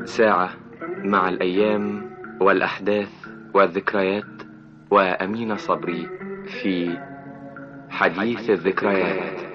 ساعة مع الأيام والأحداث والذكريات وأمين صبري في حديث الذكريات.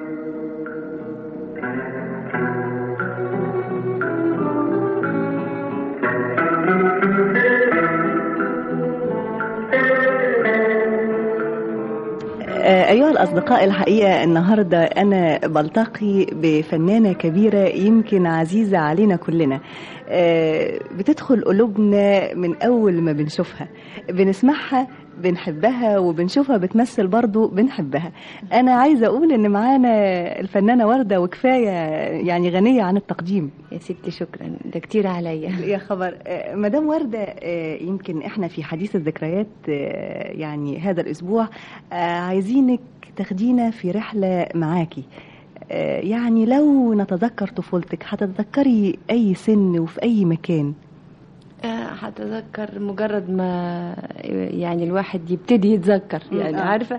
أيها الأصدقاء، الحقيقة النهاردة أنا بلتقي بفنانة كبيرة يمكن عزيزة علينا كلنا، بتدخل قلوبنا من أول ما بنشوفها، بنسمعها بنحبها، وبنشوفها بتمثل برضو بنحبها. أنا عايزة أقول إن معانا الفنانة وردة، وكفاية يعني غنية عن التقديم. يا ستي شكرا، ده كتير عليا. يا خبر. مدام وردة، يمكن إحنا في حديث الذكريات يعني هذا الأسبوع عايزينك تاخدينا في رحلة معاكي. يعني لو نتذكر طفولتك هتتذكري أي سن وفي أي مكان؟ هتذكر مجرد ما يعني الواحد يبتدي يتذكر، يعني عارفة،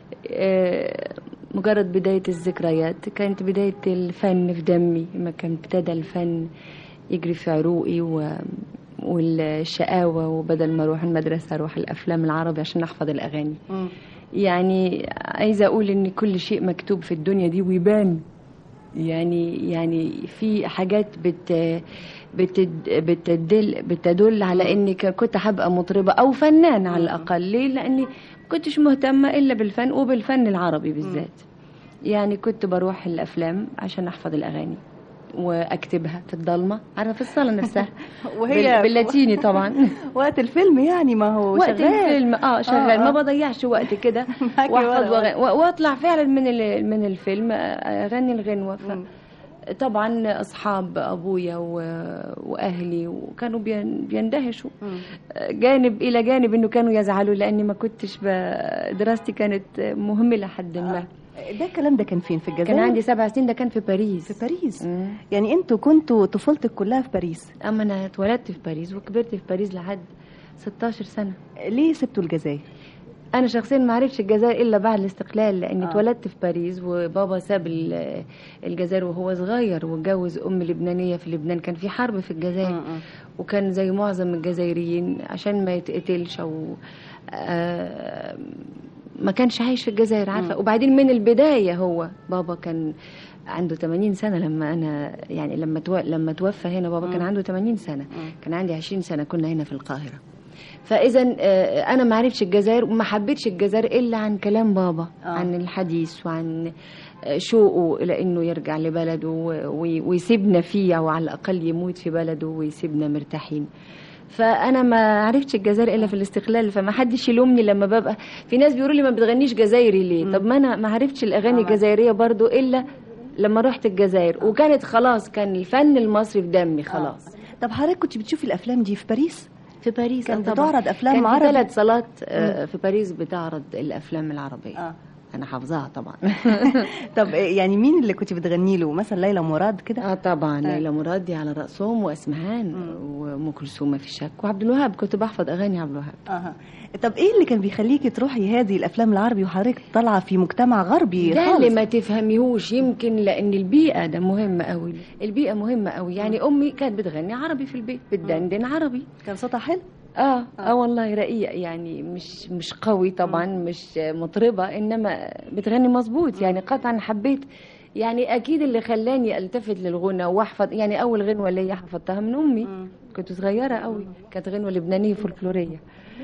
مجرد بداية الذكريات. كانت بداية الفن في دمي، ما كان ابتدى الفن يجري في عروقي والشقاوة، وبدل ما اروح المدرسة اروح الافلام العربي عشان احفظ الاغاني. يعني عايزة اقول ان كل شيء مكتوب في الدنيا دي ويبان، يعني في حاجات بتدل على اني كنت هبقى مطربة او فنان على الاقل. ليه؟ لاني كنتش مهتمة الا بالفن وبالفن العربي بالذات. يعني كنت بروح الافلام عشان احفظ الاغاني واكتبها في الضلمه، عارفه، في الصاله نفسها وهي باللاتيني طبعا. وقت الفيلم يعني، ما هو وقت شغال. الفيلم شغال. ما بضيعش وقت كده واحفظ واطلع فعلا من الفيلم اغني الغنوه. طبعا اصحاب ابويا واهلي وكانوا بيندهشوا، جانب الى جانب انه كانوا يزعلوا لاني ما كنتش دراستي كانت مهمله حد ما. ده الكلام ده كان فين؟ في الجزائر؟ كان عندي 7 سنين. ده كان في باريس. في باريس. يعني انتوا كنتوا طفولتك كلها في باريس؟ اما انا اتولدت في باريس وكبرت في باريس لحد 16 سنة. ليه سبتوا الجزائر؟ انا شخصيا ما عرفتش الجزائر الا بعد الاستقلال، لاني اتولدت في باريس وبابا ساب الجزائر وهو صغير واتجوز ام لبنانيه في لبنان. كان في حرب في الجزائر وكان زي معظم الجزائريين عشان ما يتقتلش او ما كانش عايش في الجزائر، عارفه. وبعدين من البدايه هو بابا كان عنده 80 سنة لما أنا يعني لما توفى هنا. بابا كان عنده 80 سنة، كان عندي 20 سنة، كنا هنا في القاهرة. فإذا أنا ما عرفتش الجزائر وما حبيتش الجزائر إلا عن كلام بابا، عن الحديث وعن شوقه إلى إنه يرجع لبلده ويسيبنا فيه، أو على الأقل يموت في بلده ويسيبنا مرتاحين. فانا ما عرفتش الجزائر الا في الاستقلال. فما حدش يلومني لما ببقى في ناس بيقولوا لي ما بتغنيش جزائري ليه. طب ما انا ما عرفتش الاغاني الجزائريه برضو الا لما رحت الجزائر، وكانت خلاص كان الفن المصري في دمي خلاص. طب حضرتك كنت بتشوفي الافلام دي في باريس؟ في باريس كانت بتعرض افلام عربي؟ كان 3 صالات في باريس بتعرض الافلام العربيه. انا حافظاها طبعا. طب يعني مين اللي كنت بتغني له؟ مثلا ليلى مراد كده؟ طبعا ليلى مراد دي على راسهم، واسمهان وام كلثوم في شك، وعبد الوهاب. كنت بحفظ اغاني عبد الوهاب. طب ايه اللي كان بيخليكي تروحي هذه الافلام العربي وحضرتك طالعه في مجتمع غربي ده خالص؟ اللي ما تفهميهوش، يمكن لان البيئه ده مهمه قوي. البيئه مهمه قوي. يعني امي كانت بتغني عربي في البيت، بتدندن عربي. كان صوتها حلو؟ والله رقيق، يعني مش قوي طبعا، مش مطربة، انما بتغني مظبوط. يعني قطعا حبيت، يعني اكيد اللي خلاني التفت للغنى واحفظ. يعني اول غنوة ليا حفظتها من امي، كنت صغيرة قوي، كانت غنوة لبنانية فولكلورية،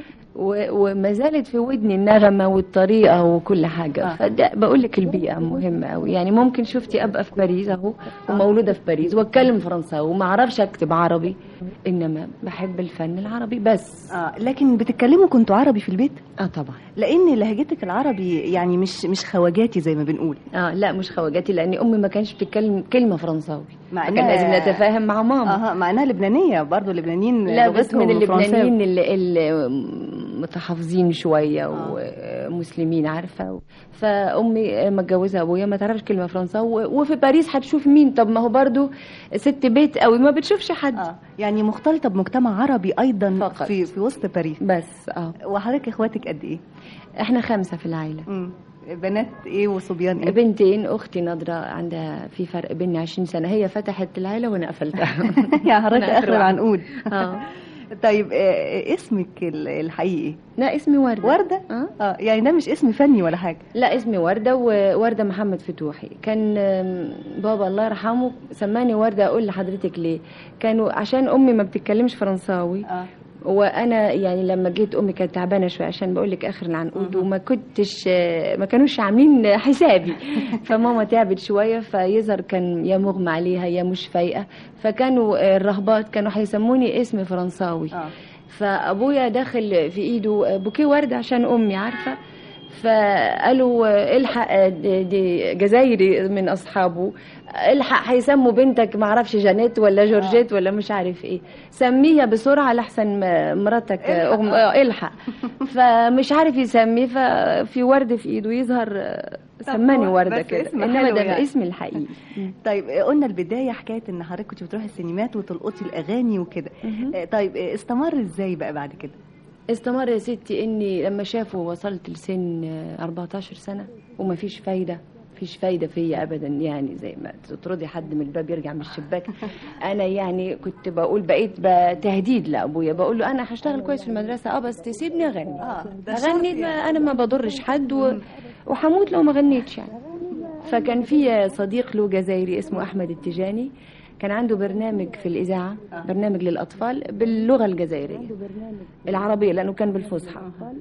وما زالت في ودني النغمة والطريقة وكل حاجة. بقول لك البيئة مهمة قوي. يعني ممكن شفتي ابقى في باريس اهو ومولودة في باريس واتكلم فرنساوي وما اعرفش اكتب عربي، انما بحب الفن العربي بس. لكن بتتكلموا كنتوا عربي في البيت؟ طبعا، لان لهجتك العربي يعني مش خواجاتي زي ما بنقول. لا مش خواجاتي، لان امي ما كانش بتتكلم كلمة فرنساوي، كان لازم نتفاهم مع ماما. مع انها لبنانية برضو. اللبنانيين لا بس من اللبنانيين اللي متحافظين شوية ومسلمين، عارفة. فأمي متجوزة أبويا ما تعرفش كلمة فرنساوي، وفي باريس هتشوف مين؟ طب ما هو برضو ست بيت قوي، ما بتشوفش حد. يعني مختلطة بمجتمع عربي أيضا فقط. في وسط باريس بس. وحضرتك إخواتك قد إيه؟ إحنا 5 في العائلة. بنات ايه وصبيان ايه؟ بنتين، اختي نضره عندها في فرق بيننا 20 سنه، هي فتحت العيله وانا قفلتها. يا حضرتك اخر العنقود. اه. طيب اسمك الحقيقي؟ لا اسمي ورده. ورده؟ يعني ده مش اسم فني ولا حاجه؟ لا اسمي ورده، وورده محمد فتوحي. كان بابا الله يرحمه سماني ورده. اقول لحضرتك ليه؟ كانوا عشان امي ما بتتكلمش فرنساوي، وانا يعني لما جيت امي كانت تعبانه شويه، عشان بقول لك اخر العنقود، وما كنتش ما كانوش عاملين حسابي. فماما تعبت شويه، فيظهر كان يا مغمى عليها يا مش فايقه، فكانوا الرهبات كانوا هيسموني اسم فرنساوي. فابويا داخل في ايده بوكيه ورد عشان امي عارفه، فقالوا الحق، دي جزائري من اصحابه، الحق هيسموا بنتك معرفش جانيت ولا جورجيت ولا مش عارف ايه، سميها بسرعه لحسن مراتك الحق. فمش عارف يسمي، ففي ورد في ايده يظهر سماني ورده كده، انما ده يعني اسمي الحقيقي. طيب قلنا البدايه حكايه ان حضرتك كنت بتروحي السينمات وتلقطي الاغاني وكده. طيب استمر ازاي بقى بعد كده؟ استمر يا ستي اني لما شافوا وصلت لسن 14 سنه وما فيش فايده، فيش فايده فيا ابدا، يعني زي ما تطردي حد من الباب يرجع من الشباك. انا يعني كنت بقول بقيت تهديد لابويا، بقول له انا هشتغل كويس في المدرسه بس تسيبني اغني. اغني انا ما بضرش حد وحموت لو ما غنيتش يعني. فكان في صديق له جزائري اسمه احمد التجاني، كان عنده برنامج في الإذاعة، برنامج للأطفال باللغة الجزائرية العربية لأنه كان بالفصحى.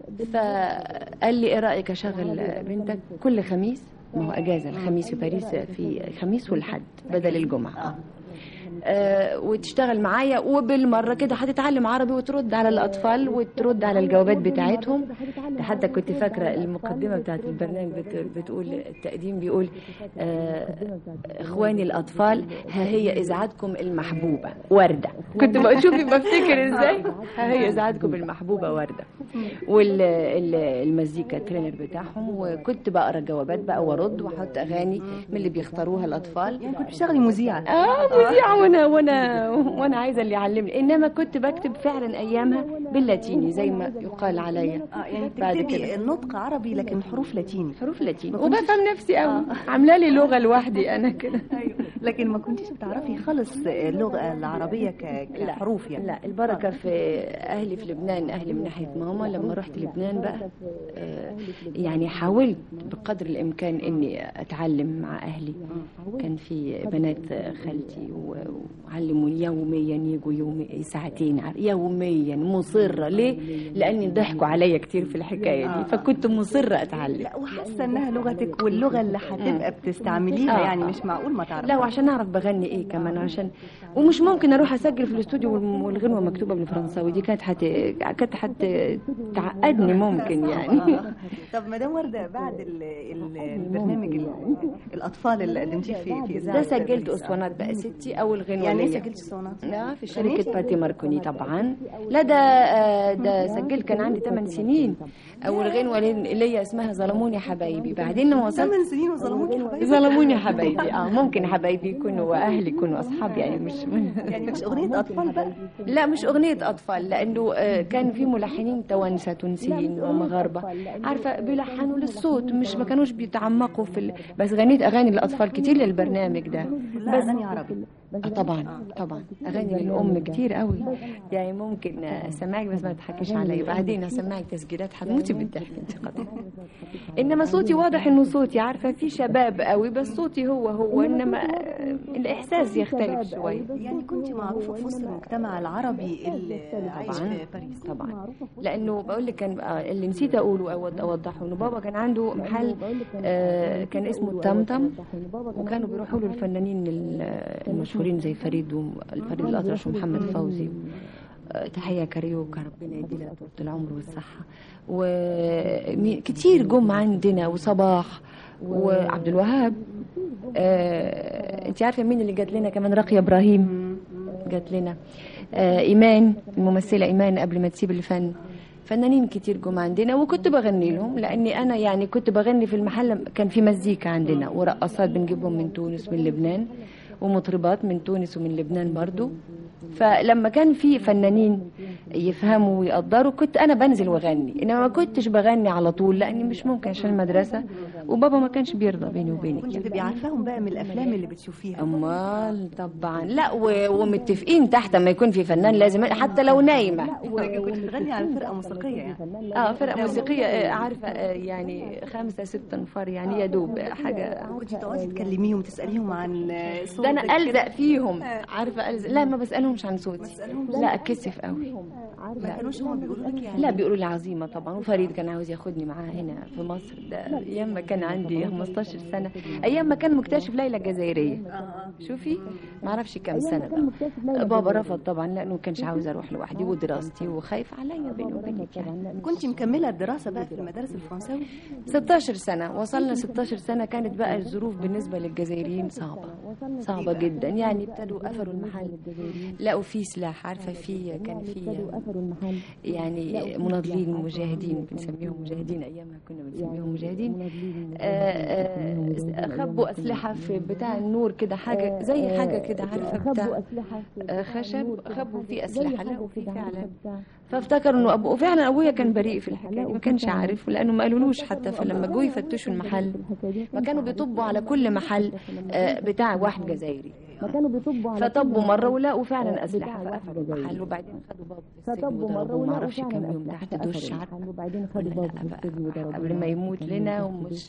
فقال لي إيه رأيك أشغل بنتك كل خميس، ما هو أجازة الخميس في باريس، في خميس والحد بدل الجمعة، وتشتغل معايا، وبالمرة كده هتتعلم عربي وترد على الأطفال وترد على الجوابات بتاعتهم. حتى كنت فاكرة المقدمة بتاعت البرنامج بتقول التقديم بيقول إخواني الأطفال، ها هي إذاعتكم المحبوبة وردة. كنت بشوفي بفتكر إزاي ها هي إذاعتكم المحبوبة وردة، والمزيكا ترينر بتاعهم، وكنت بقرا جوابات بقى وارد واحط اغاني من اللي بيختاروها الاطفال. يعني كنت بتشتغلي مذيعه؟ مذيعه، وانا عايزه اللي يعلمني، انما كنت بكتب فعلا ايامها باللاتيني زي ما يقال عليا. يعني بتكتبي النطق عربي لكن حروف لاتيني؟ حروف لاتيني، وبفهم نفسي قوي، عامله لي لغه لوحدي انا كده. ايوه، لكن ما كنتيش بتعرفي خالص اللغه العربيه كحروف يعني؟ لا، البركه في اهلي في لبنان، اهلي من ناحيه ماما. لما رحت لبنان بقى يعني حاولت بقدر الامكان اني اتعلم مع اهلي. كان في بنات خالتي وعلموني يوميا، يجوا ساعتين يوميا، مصره. ليه؟ لاني ضحكوا عليا كتير في الحكايه دي، فكنت مصره اتعلم. لا، وحاسه انها لغتك واللغه اللي هتبقى بتستعمليها يعني مش معقول ما تعرفي. لا، وعشان اعرف بغني ايه كمان، عشان ومش ممكن اروح اسجل في الاستوديو والغنوه مكتوبه بالفرنساوي، دي كانت تعقدني ممكن يعني. طب مدام ورده، بعد البرنامج الاطفال اللي قدمتيه في اذاعه ده سجلت اسطوانات بقى ستي، اول غنوه. يعني سجلت اسطوانات؟ لا، في شركه باتي ماركوني طبعا. لا، ده سجلت كان عندي 8 سنين. اول غنوه ليا اسمها ظلموني حبايبي. بعدين لما وصلت 8 سنين وظلموني حبايبي. ظلموني حبايبي. ممكن حبايبي يكونوا اهلي يكونوا اصحاب يعني، مش اغنيه اطفال بقى؟ لا، مش اغنيه اطفال، لانه كان في ملحنين توانسه تونسيين ومغاربه عارفه بيلحنوا للصوت، مش ما كانوش بيتعمقوا بس غنيت اغاني للاطفال كتير للبرنامج ده. بس اغاني عربي؟ طبعا اغاني للام كتير قوي يعني. ممكن اسمعك بس ما تضحكيش عليا، بعدين اسمعك تسجيلات هتموتي بالضحك انت قدر. انما صوتي واضح انه صوتي عارفه في شباب قوي، بس صوتي هو، انما الاحساس يختلف شويه. يعني كنت معروفه في وسط المجتمع العربي اللي عايش في باريس؟ طبعا، لانه بقول لك كان اللي نسيت اقوله او اوضحه، انه بابا كان عنده محل كان اسمه الطمطم، وكانوا بيروحوا له الفنانين المشهورين زي فريد الأطرش ومحمد فوزي. تحية كاريوكا، ربنا يديلها طول العمر والصحة. وكتير جم عندنا، وصباح وعبد الوهاب. انت عارفة مين اللي جات لنا كمان؟ راقية إبراهيم جات لنا. إيمان، الممثلة إيمان قبل ما تسيب الفن. فنانين كتير جم عندنا، وكنت بغني لهم، لاني انا يعني كنت بغني في المحل. كان في مزيكا عندنا ورقصات بنجيبهم من تونس من لبنان، ومطربات من تونس ومن لبنان برضو. فلما كان في فنانين يفهموا ويقدروا كنت انا بنزل واغني، انما ما كنتش بغني على طول لاني مش ممكن عشان المدرسه، وبابا ما كانش بيرضى بيني وبينك. كنت تبقي عارفاهم بقى من الافلام اللي بتشوفيها؟ امال طبعا، لا ومتفقين تحت ما يكون في فنان لازم حتى لو نايمه. كنت بتغني على فرقه موسيقيه يعني؟ فرقه موسيقيه، عارفه يعني 5 6 انفار يعني يا دوب حاجه. كنت تقعدي تكلميهم تساليهم عن صوتك؟ ده انا الزق فيهم، عارفه الزق. لا ما بسالهمش عن صوتي، لا اتكسف قوي. ما كانوش هم بيقولوا لك يعني؟ لا بيقولوا لي عظيمه طبعا. وفريد كان عاوز ياخدني معاه هنا في مصر، ده ايام ما كان عندي 15 سنه، ايام ما كان مكتشف ليلى الجزائريه. شوفي ما اعرفش كام سنه بقى. بابا رفض طبعا لانه ما كانش عاوز اروح لوحدي ودراستي وخايف عليا بيني وبينك يعني. كنت مكمله الدراسه بقى في المدارس الفرنساوي؟ 16 سنه وصلنا 16 سنه. كانت بقى الظروف بالنسبه للجزائريين صعبه جدا يعني. ابتدوا قفلوا المحل، لقوا فيه سلاح، عارفه في كان في يعني مناضلين مجاهدين، بنسميهم مجاهدين ايامها، كنا بنسميهم مجاهدين. خبوا اسلحه في بتاع النور كده، حاجه زي حاجه كده عارفه بتاع خشب، خبوا فيه اسلحه، لقوا فيه فعلا. فافتكروا انه ابوه فعلا، ابويا كان بريء في الحكايه، ما كانش عارف لانه ما قالولوش حتى. فلما جوا يفتشوا المحل ما كانوا بيطبوا على كل محل بتاع واحد جزائري، فطبوا مره ولقوا فعلا اسلحه، فقفلوا المحل. وبعدين خدوا بابا في السجن وضربوه ما اعرفش كام يوم تحت دش، وبعدين خدوا بابا قبل ما يموت لنا ومش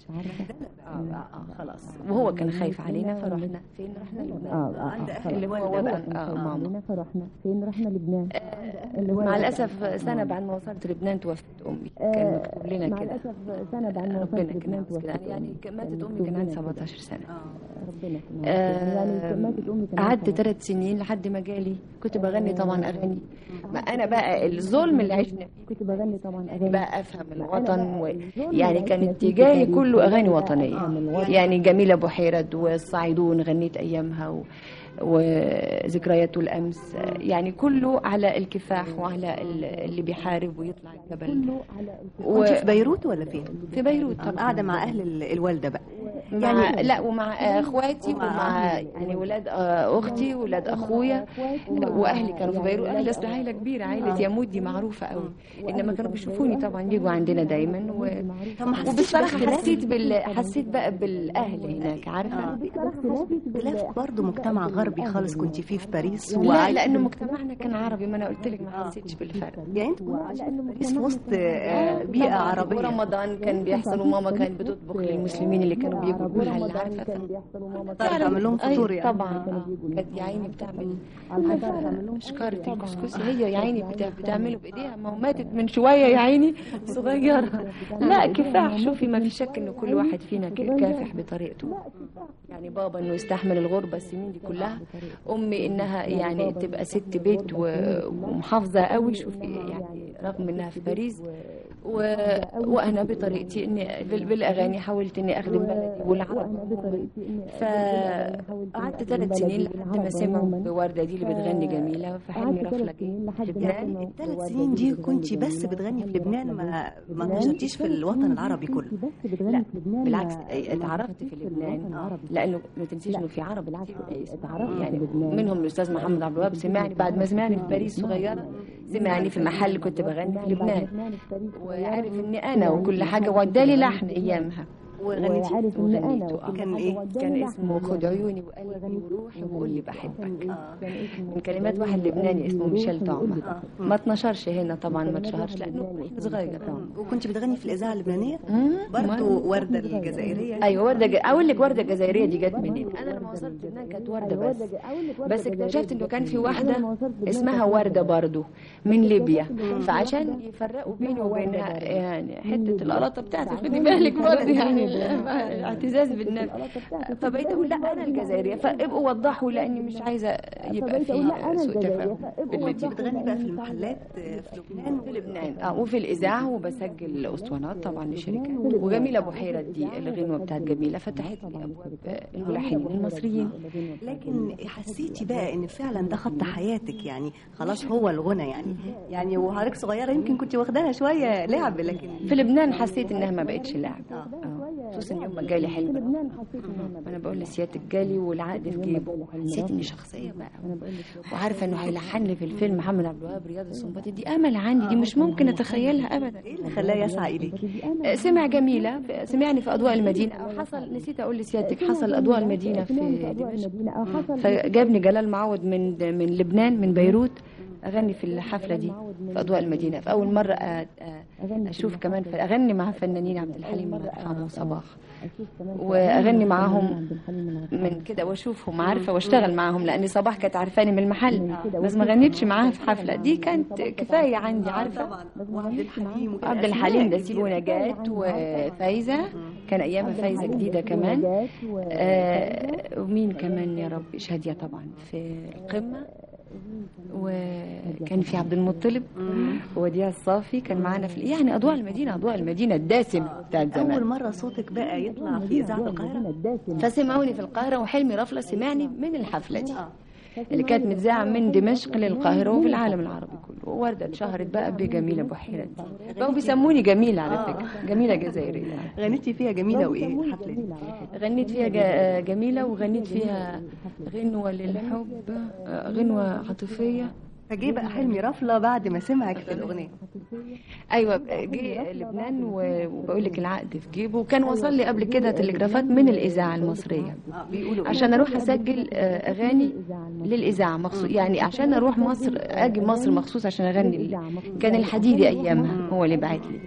خلاص. وهو كان خايف علينا فرحنا فين؟ رحنا لبنان. اللي هو وطن ماما. فرحنا فين؟ رحنا لبنان. مع الاسف سنه بعد ما وصلت لبنان توفت امي. كان مكتوب لنا كده، مع الاسف سنه بعد ما وصلت لبنان يعني ماتت امي كان عندي 17 سنه. ربنا يعني قعدت 3 سنين لحد ما جالي. كنت بغني طبعا اغاني، ما انا بقى الظلم اللي عشنا فيه كنت بغني طبعا اغاني بقى افهم الوطن يعني كان اتجاهي كله اغاني وطنيه يعني. جميله بحيرد والصاعدون غنيت ايامها وذكريات الامس يعني كله على الكفاح وعلى اللي بيحارب ويطلع الجبل. كنت في بيروت ولا فين؟ في بيروت طبعا. قاعده مع اهل الوالده بقى يعني؟ لا ومع اخواتي ومع يعني ولاد اختي ولاد اخويا واهلي كانوا في بيروت. اهلي اصل عائله كبيره، عائله يمود دي معروفه قوي، انما كانوا بيشوفوني طبعا يجوا عندنا دايما وبصراحه حسيت بقى بالاهل هناك عارفه. اختلاف برضه مجتمع غربي خالص كنت فيه في باريس. لا لانه مجتمعنا كان عربي، ما انا قلت لك ما حسيتش بالفرق يعني. انت باريس في وسط بيئه عربيه. ورمضان كان بيحصل وماما كانت بتطبخ للمسلمين اللي كانوا بيجوا المحل عارفه. كان بيحصل وماما تعمل لهم فطور يعني. طبعا كانت يا عيني بتعمل شكاره الكسكسي، هي يا عيني بتعمله بايديها، ما هو ماتت من شويه يا عيني صغيره. لا كفاح. شوفي ما في شك انه كل واحد فينا كافح بطريقته يعني. بابا انه يستحمل الغربه السنين دي كلها، امي انها يعني تبقى ست بيت ومحافظه قوي. شوفي يعني رغم انها في باريس وانا بطريقتي اني بالاغاني حاولت اني اخدم بلدي والعرب. فقعدت 3 سنين لحد ما سمعوا بوردة دي اللي بتغني جميله فحلمي رفلة لبنان. ال3 سنين دي كنت بس بتغني في لبنان، ما نشرتيش في الوطن العربي كله؟ لا بالعكس اتعرفت في لبنان لانه ما تنسيش انه في عرب يعني منهم الاستاذ محمد عبد الوهاب سمعني بعد ما سمعني في باريس صغيره، سمعني في محل كنت بغني في لبنان وعرف اني انا وكل حاجه وادالي لحن ايامها وغنيته. كان ايه؟ كان اسمه خد عيوني وقلبي وروحي وقول لي بحبك. من كلمات واحد لبناني اسمه ميشيل طعمة. ما اتنشرش هنا طبعا، ما اتشهرش لانه صغير. وكنت بتغني في الاذاعه اللبنانيه برضه؟ ورده الجزائريه. ايوه ورده اقول لك ورده الجزائريه دي جت منين؟ انا لما وصلت لبنان كانت ورده بس اكتشفت انه كان في واحده اسمها ورده برضه من ليبيا، فعشان يفرقوا بيني وبينها يعني حته القلاطه بتاعتي خدي بالك برضه يعني اعتزاز بالنفس. فبقيت اقول لا انا الجزائريه، فابقوا وضحوا لاني مش عايزه يبقى في سوء تفاهم. كنت بتغني بقى في المحلات في لبنان؟ في لبنان وفي الاذاعه وبسجل اسطوانات طبعا لشركات. وجميله بحيره دي الغنوه بتاعت جميله فتحت لي ابواب الملحنين المصريين. لكن حسيتي بقى ان فعلا ده خط حياتك يعني خلاص هو الغنى يعني وحضرتك صغيره يمكن كنت واخداها شويه لعب، لكن في لبنان حسيت انها ما بقتش لعب. خصوصا يوم ما جالي حلم انا بقول لسيادتك جالي والعقد في جيبه، نسيت اني شخصيه بقى وعارفه انه هيلحن لي في الفيلم محمد عبد الوهاب رياض السنباطي. دي امل عندي، دي مش ممكن اتخيلها ابدا. ايه اللي خلاه يسعى اليك؟ سمع جميله، سمعني في اضواء المدينه، او حصل نسيت اقول لسيادتك حصل اضواء المدينه في دمشق، فجابني جلال معوض من لبنان من بيروت اغني في الحفله دي في اضواء المدينه. في اول مره اشوف كمان اغني مع فنانين عبد الحليم الله يرحمه وصباح، واغني معاهم من كده واشوفهم عارفه واشتغل معاهم، لان صباح كانت عارفاني من المحل بس ما غنيتش معاها في حفله. دي كانت كفايه عندي عارفه. عبد الحليم ده سيبو نجاة وفايزه، كان ايامها فايزه جديده كمان. ومين كمان يا رب؟ شاديه طبعا في القمه، وكان في عبد المطلب وديع الصافي كان معانا في يعني اضواء المدينه الدسم بتاعت زمان. اول مره صوتك بقى يطلع في اذاعه القاهره، فسمعوني في القاهره، وحلمي رفله سمعني من الحفله دي اللي كانت متذاعه من دمشق للقاهره وفي العالم العربي كله. ووردة اتشهرت بقى بجميله بحيره دي، بقوا بيسموني جميله على فكره، جميله جزائريه. غنيتي فيها جميله وايه الحفله دي؟ غنيت فيها جميله، وغنيت فيها غنوه للحب، غنوه عاطفيه. فجي بقى حلمي رفله بعد ما سمعك في الاغنيه. ايوه جه لبنان وبقول لك العقد في جيبه، وكان وصل لي قبل كده تلجرافات من الاذاعه المصريه عشان اروح اسجل اغاني للاذاعه مخصوص، يعني عشان اروح مصر اجي مصر مخصوص عشان اغني. كان الحديدي ايامها هو اللي بعت لي،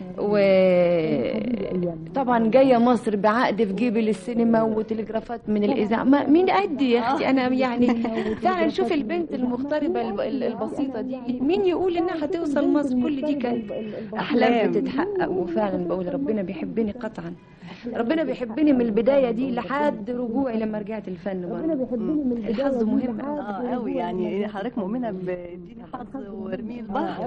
وطبعا جايه مصر بعقد في جيبي للسينما وتلجرافات من الاذاعه. مين قدي يا اختي انا يعني فعلا. شوف البنت المغتربه البسيطه دي مين يقول انها هتوصل مصر؟ كل دي كانت احلام بتتحقق. وفعلا بقول ربنا بيحبني قطعا، ربنا بيحبني من البدايه دي لحد رجوعي لما رجعت الفن. ربنا بيحبني من البدايه، الحظ مهم قوي يعني حضرتك مؤمنه باديني حظ وارمي البحر.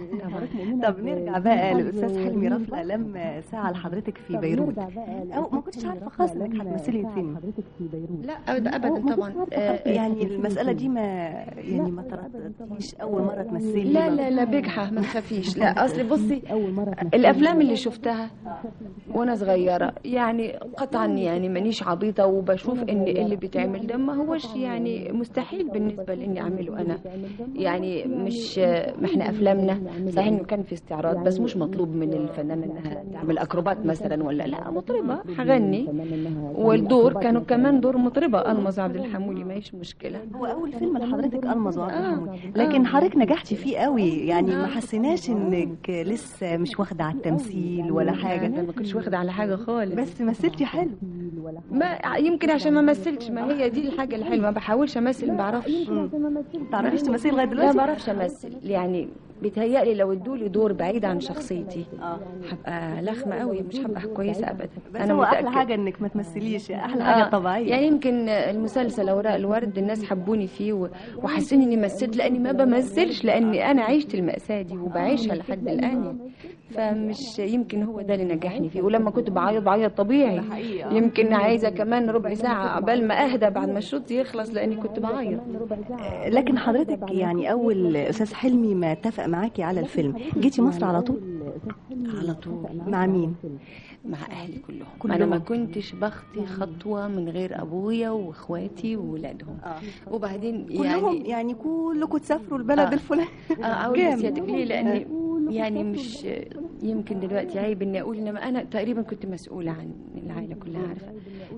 طب نرجع بقى لاستاذ حلمي رفله لما سعى لحضرتك في بيروت، او ما كنتش عارفه خالص انك هتمثلي فين؟ لا ابدا طبعا. يعني المساله دي ما ترددتيش اول مره تمثلي؟ لا بجحه ما تخافيش. لا اصل بصي الافلام اللي شفتها وانا صغيره يعني قطعا يعني مانيش عبيطه، وبشوف ان اللي بيتعمل ده ما هوش يعني مستحيل بالنسبه لاني اعمله انا. يعني مش احنا افلامنا صحيح انه كان في استعراض بس مش مطلوب من الفنانه انها تعمل اكروبات مثلا ولا لا، مطربه هغني، والدور كانوا كمان دور مطربه المظ عبد الحمولي ماهيش مشكله. هو اول فيلم لحضرتك المظ عبد الحمولي، لكن حضرتك نجحتي فيه قوي يعني ما حسيناش انك لسه مش واخده على التمثيل ولا حاجه؟ ما كنتش واخده على حاجه خالص، بس مثلتي حلو. ما يمكن عشان ما مثلتش، ما هي دي الحاجه الحلوه. ما بحاولش امثل، ما بعرفش. تعرفيش تمثلي لغايه دلوقتي؟ لا ما بعرفش امثل، يعني بيتهيألي لو ادولي دور بعيد عن شخصيتي هبقى لخمه قوي، مش هبقى كويسه ابدا. بس انا احلى حاجه انك ما تمثليش، احلى حاجه طبيعيه. يعني يمكن المسلسل اوراق الورد الناس حبوني فيه وحسوني اني مثلت، لاني ما بمثلش، لاني انا عشت المأساة دي وبعيشها لحد الان. فمش يمكن هو ده اللي نجحني فيه. ولما كنت بعيط طبيعي يمكن عايزه كمان ربع ساعه قبل ما اهدى بعد ما الشوط يخلص، لاني كنت بعيط. لكن حضرتك يعني اول استاذ حلمي ما اتفق معاكي على الفيلم جيتي مصر على طول؟ على طول. مع مين؟ مع اهلي كلهم. انا ما كنتش بخطي خطوه من غير ابويا واخواتي وولادهم. وبعدين يعني كلكم تسافروا البلد الفلاني؟ اقول لسيادتك ليه؟ لاني يعني مش يمكن دلوقتي عيب اني اقول، انما انا تقريبا كنت مسؤوله عن العائله كلها، عارفه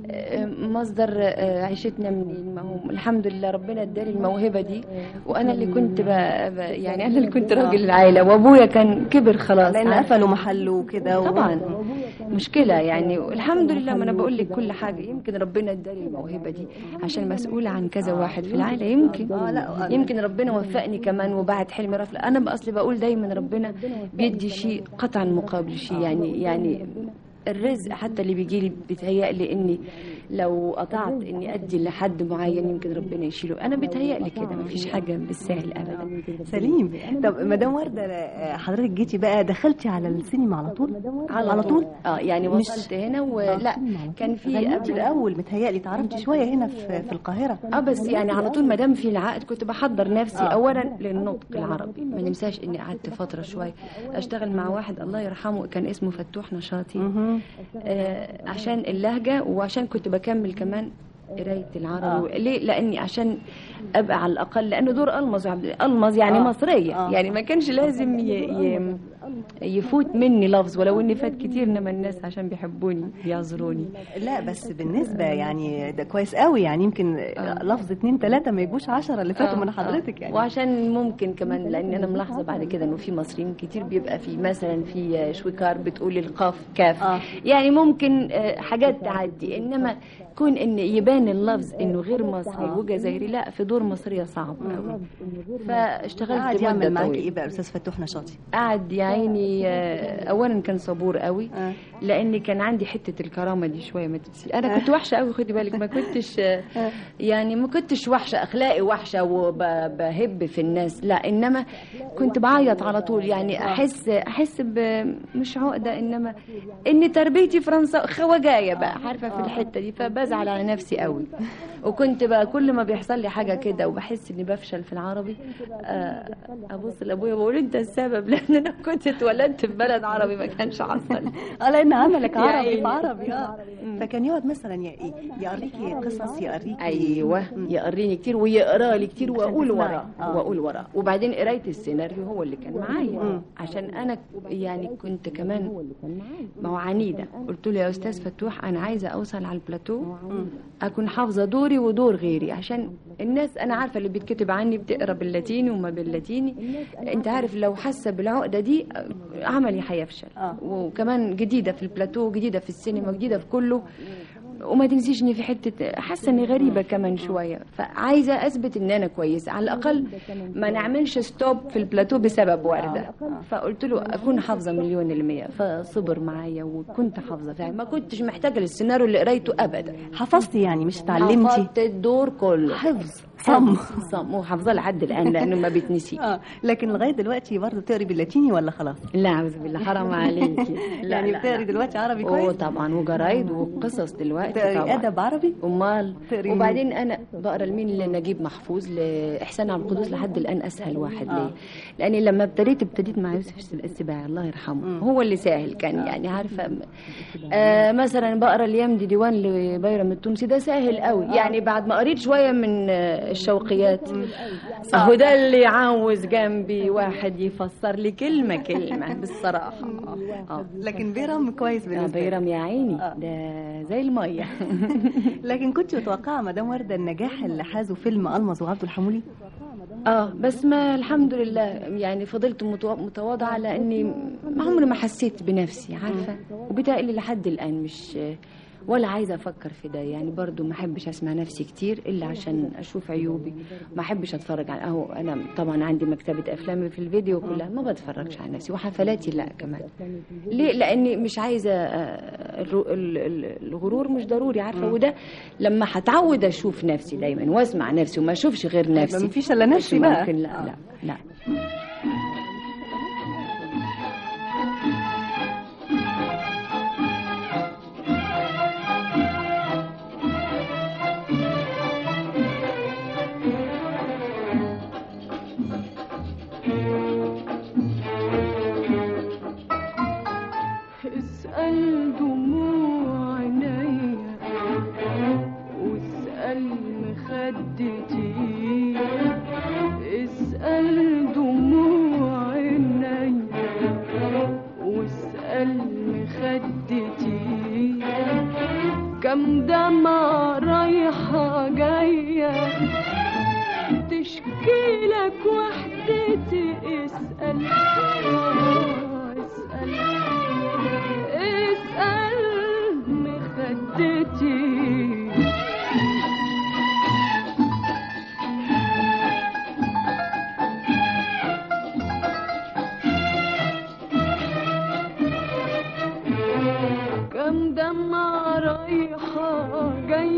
مصدر عيشتنا منين. ما هو الحمد لله ربنا اداني الموهبه دي، وانا اللي كنت يعني انا اللي كنت راجل العائله، وابويا كان كبر خلاص لان قفلوا محله وكده. طبعا مشكله يعني. والحمد لله ما انا بقول لك كل حاجه، يمكن ربنا اداني الموهبه دي عشان مسؤوله عن كذا واحد في العائله. يمكن ربنا وفقني كمان وبعد حلمي رفله. انا باصلي بقول دايما ربنا بيدي شيء قطعا مقابل شيء. يعني الرزق حتى اللي بيجي لي بيتهيألي اني لو قطعت اني ادي لحد معين يمكن ربنا يشيله. انا بيتهيألي كده مفيش حاجه بالسهل ابدا. سليم. طب مدام وردة، حضرتك جيتي بقى دخلتي على السينما على طول؟ على طول؟ يعني وصلت هنا ولا كان في قبل الاول متهيألي تعرفتي شويه هنا في القاهره؟ بس يعني على طول ما دام في العقد كنت بحضر نفسي اولا للنطق العربي. ما ننساش اني قعدت فتره شويه اشتغل مع واحد الله يرحمه كان اسمه فتوح نشاطي عشان اللهجه، وعشان كنت بكمل كمان قرايه العربي. ليه؟ لاني عشان ابقى على الاقل، لانه دور المز يعني مصريه يعني ما كانش لازم يفوت مني لفظ، ولو اني فات كتير، انما الناس عشان بيحبوني بيعذروني. لا بس بالنسبه يعني ده كويس قوي، يعني يمكن لفظ 2 3 ما يجوش 10 اللي فاتوا من حضرتك يعني. وعشان ممكن كمان لان انا ملاحظه بعد كده انه في مصريين كتير بيبقى في مثلا في شويكار بتقول القاف كاف يعني ممكن حاجات تعدي، انما كون ان يبان اللفظ انه غير مصري وجزائري لا، في دور مصريه صعب قوي. فاشتغلت قاعد يعمل معاكي ايه بقى الاستاذ فتوح نشاطي؟ قعد يا عيني اولا كان صبور قوي لاني كان عندي حته الكرامه دي شويه ما تنسي. انا كنت وحشه قوي خدي بالك، ما كنتش يعني ما كنتش وحشه، اخلاقي وحشه وبهب في الناس لا، انما كنت بعيط على طول يعني احس مش عقده، انما ان تربيتي فرنسا خواجايه بقى عارفه في الحته دي، فبزعل على نفسي قوي. وكنت بقى كل ما بيحصل لي حاجه كده وبحس اني بفشل في العربي ابص لابويا بقول انت السبب، لان انا كنت اتولدت في بلد عربي ما كانش حصل. لان عملك عربي في عربي. فكان يقعد مثلا يقريكي قصص، يقريكي ايوه يقريني كتير ويقرا لي كتير واقول وراه وبعدين قرايه السيناريو هو اللي كان معايا عشان انا يعني كنت كمان ما هو عنيده. قلت له يا استاذ فتوح انا عايزه اوصل على البلاتو اكون حافظه دوري ودور غيري، عشان الناس انا عارفه اللي بيتكتب عني بتقرا باللاتيني وما باللاتيني، انت عارف لو حاسه بالعقده دي عملي هيفشل. وكمان جديده في البلاتو، جديده في السينما، جديده في كله، وما تنسيش اني في حته حاسه اني غريبه كمان شويه، فعايزه اثبت ان انا كويسه على الاقل ما نعملش ستوب في البلاتو بسبب ورده. فقلت له اكون حافظه 100%، فصبر معايا وكنت حافظه فعلا، ما كنتش محتاجه للسيناريو اللي قريته ابدا. حفظتي يعني مش اتعلمتي؟ حفظت الدور كله حفظ صم وحافظه لحد الان لانه ما بتنسي. لكن لغايه دلوقتي برضه بتقري باللاتيني ولا خلاص؟ لا اعوذ بالله حرام عليكي. يعني بتقري دلوقتي عربي كويس؟ طبعا وجرايد وقصص دلوقتي تقري ادب عربي؟ امال. وبعدين انا بقرا لمين؟ لنجيب محفوظ، لاحسان عبد القدوس، لحد الان اسهل واحد ليه، لاني لما ابتديت مع يوسف السباعي الله يرحمه هو اللي سهل كان يعني عارفه. مثلا بقرا الايام دي ديوان لبيرم التونسي، ده سهل قوي يعني بعد ما قريت شويه من الشوقيات. اهو ده اللي عاوز جنبي واحد يفسر لي كلمه بالصراحه. لكن بيرم كويس بالنسبه بيرم يا عيني ده زي الميه. لكن كنت متوقعه مدام ورده النجاح اللي حازه فيلم المز وعبد الحمولي؟ بس ما الحمد لله يعني فضلت متواضعه لاني ما عمري ما حسيت بنفسي عارفه، وبتقلي لحد الان مش ولا عايزه افكر في ده يعني. برضو ما احبش اسمع نفسي كتير الا عشان اشوف عيوبي، ما احبش اتفرج على انا طبعا عندي مكتبه افلامي في الفيديو كلها، ما بتفرجش على نفسي، وحفلاتي لا كمان. ليه؟ لاني مش عايزه الغرور مش ضروري عارفه، وده لما هتعود اشوف نفسي دايما واسمع نفسي وما اشوفش غير نفسي، ما فيش الا نفسي بقى. ممكن لا. اسأل دموع عينيا واسأل مخدتي، اسأل دموع عينيا واسأل مخدتي، كم دمعة رايحة جاية تشكي لك وحدتي. اسأل مخدتي. كم دمعة رايحة جاية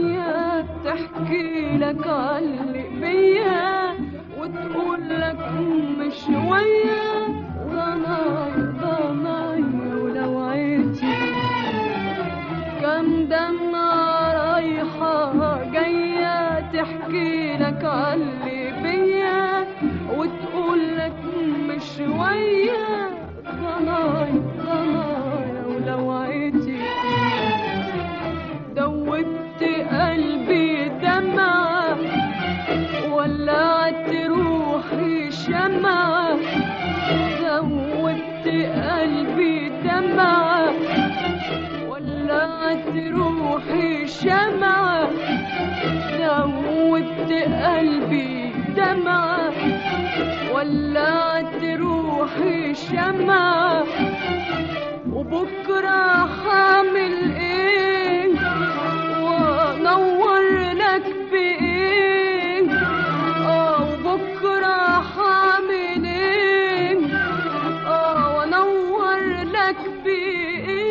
تتسلي بيا وتقول لك مش ويا ضنايا ضنايا ولوعتي دوبت قلبي دمعة ولعت روحي شمعة دوبت قلبي دمعة ولعت روحي شمعة دوبت قلبي دمعة ولعت روحي شمعة وبكرة حامل ايه وانور لك بايه وبكرة حامل ايه وانور لك بايه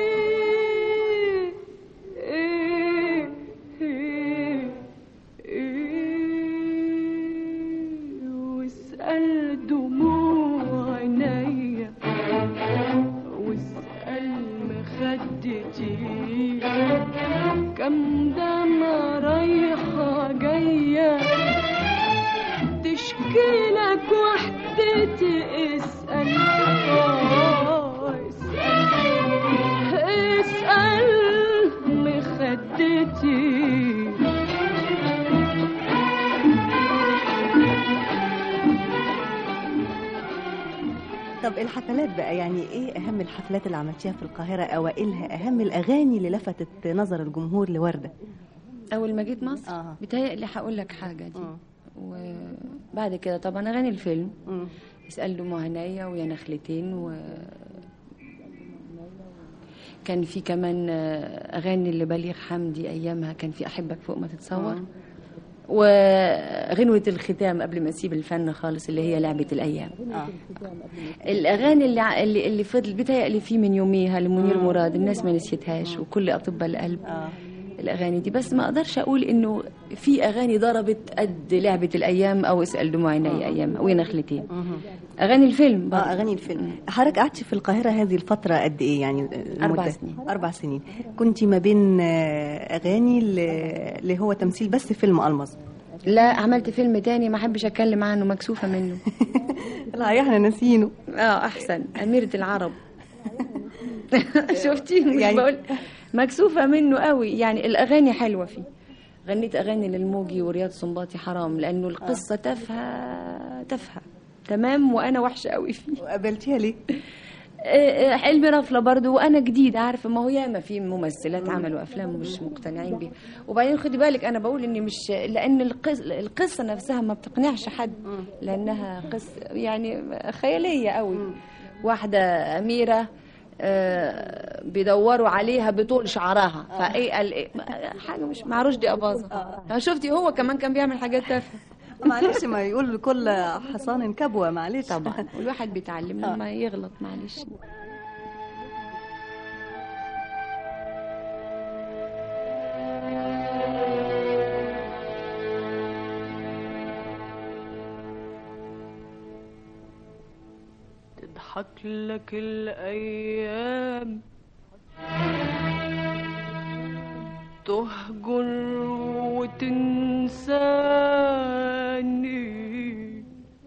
واسأل دموع عينيا واسأل مخدتي كم دمعة رايحة جاية تشكي لك وحدتي اسأل اسأل مخدتي. طب الحفلات بقى، يعني ايه اهم الحفلات اللي عملتيها في القاهرة، اوائلها اهم الاغاني اللي لفتت نظر الجمهور لوردة؟ اول ما جيت مصر بتهيألي هقول لك حاجة دي. وبعد كده طبعا اغاني الفيلم اسأل دموع عينيا ويا نخلتين، كان في كمان اغاني اللي بليغ حمدي ايامها، كان في احبك فوق ما تتصور، وغنوة الختام قبل ما اسيب الفن خالص اللي هي لعبة الايام. الاغاني اللي فضل بتهيألي في من يوميها لمنير مراد الناس ما نسيتهاش، وكل اطباء القلب. الاغاني دي بس ما اقدرش اقول انه في اغاني ضربت قد لعبة الايام او اسأل دموع عينيا ايامها ويا نخلتين. اغاني الفيلم اغاني الفيلم. حضرتك قعدتي في القاهرة هذه الفترة قد ايه يعني؟ 4 سنين. 4 سنين. كنتي ما بين اغاني اللي هو تمثيل بس فيلم ألمظ؟ لا، عملت فيلم تاني ما احبش اتكلم عنه، مكسوفة منه. لا احنا ناسينه. احسن، أميرة العرب. شفتي مش يعني بقول مكسوفة منه قوي. يعني الأغاني حلوة فيه، غنيت أغاني للموجي ورياض سنباطي حرام لأنه القصة تافهة تمام، وأنا وحشة قوي فيه. وقابلتيها ليه؟ حلمي رفلة برضو، وأنا جديدة عارفة، ما هو ياما في ممثلات عملوا أفلام مش مقتنعين بيها. وبعدين خدي بالك أنا بقول إني مش، لأن القصة نفسها ما بتقنعش حد، لأنها قصة يعني خيالية قوي. واحدة أميرة بيدوروا عليها بطول شعرها، فايه قال ايه حاجه مش مع رشدي اباظه. شفتي هو كمان كان بيعمل حاجات تافهه. معلش، ما يقول لكل حصان كبوه، معلش طبعا، والواحد بيتعلم لما يغلط، معلش. تضحك لك الأيام تهجر وتنساني،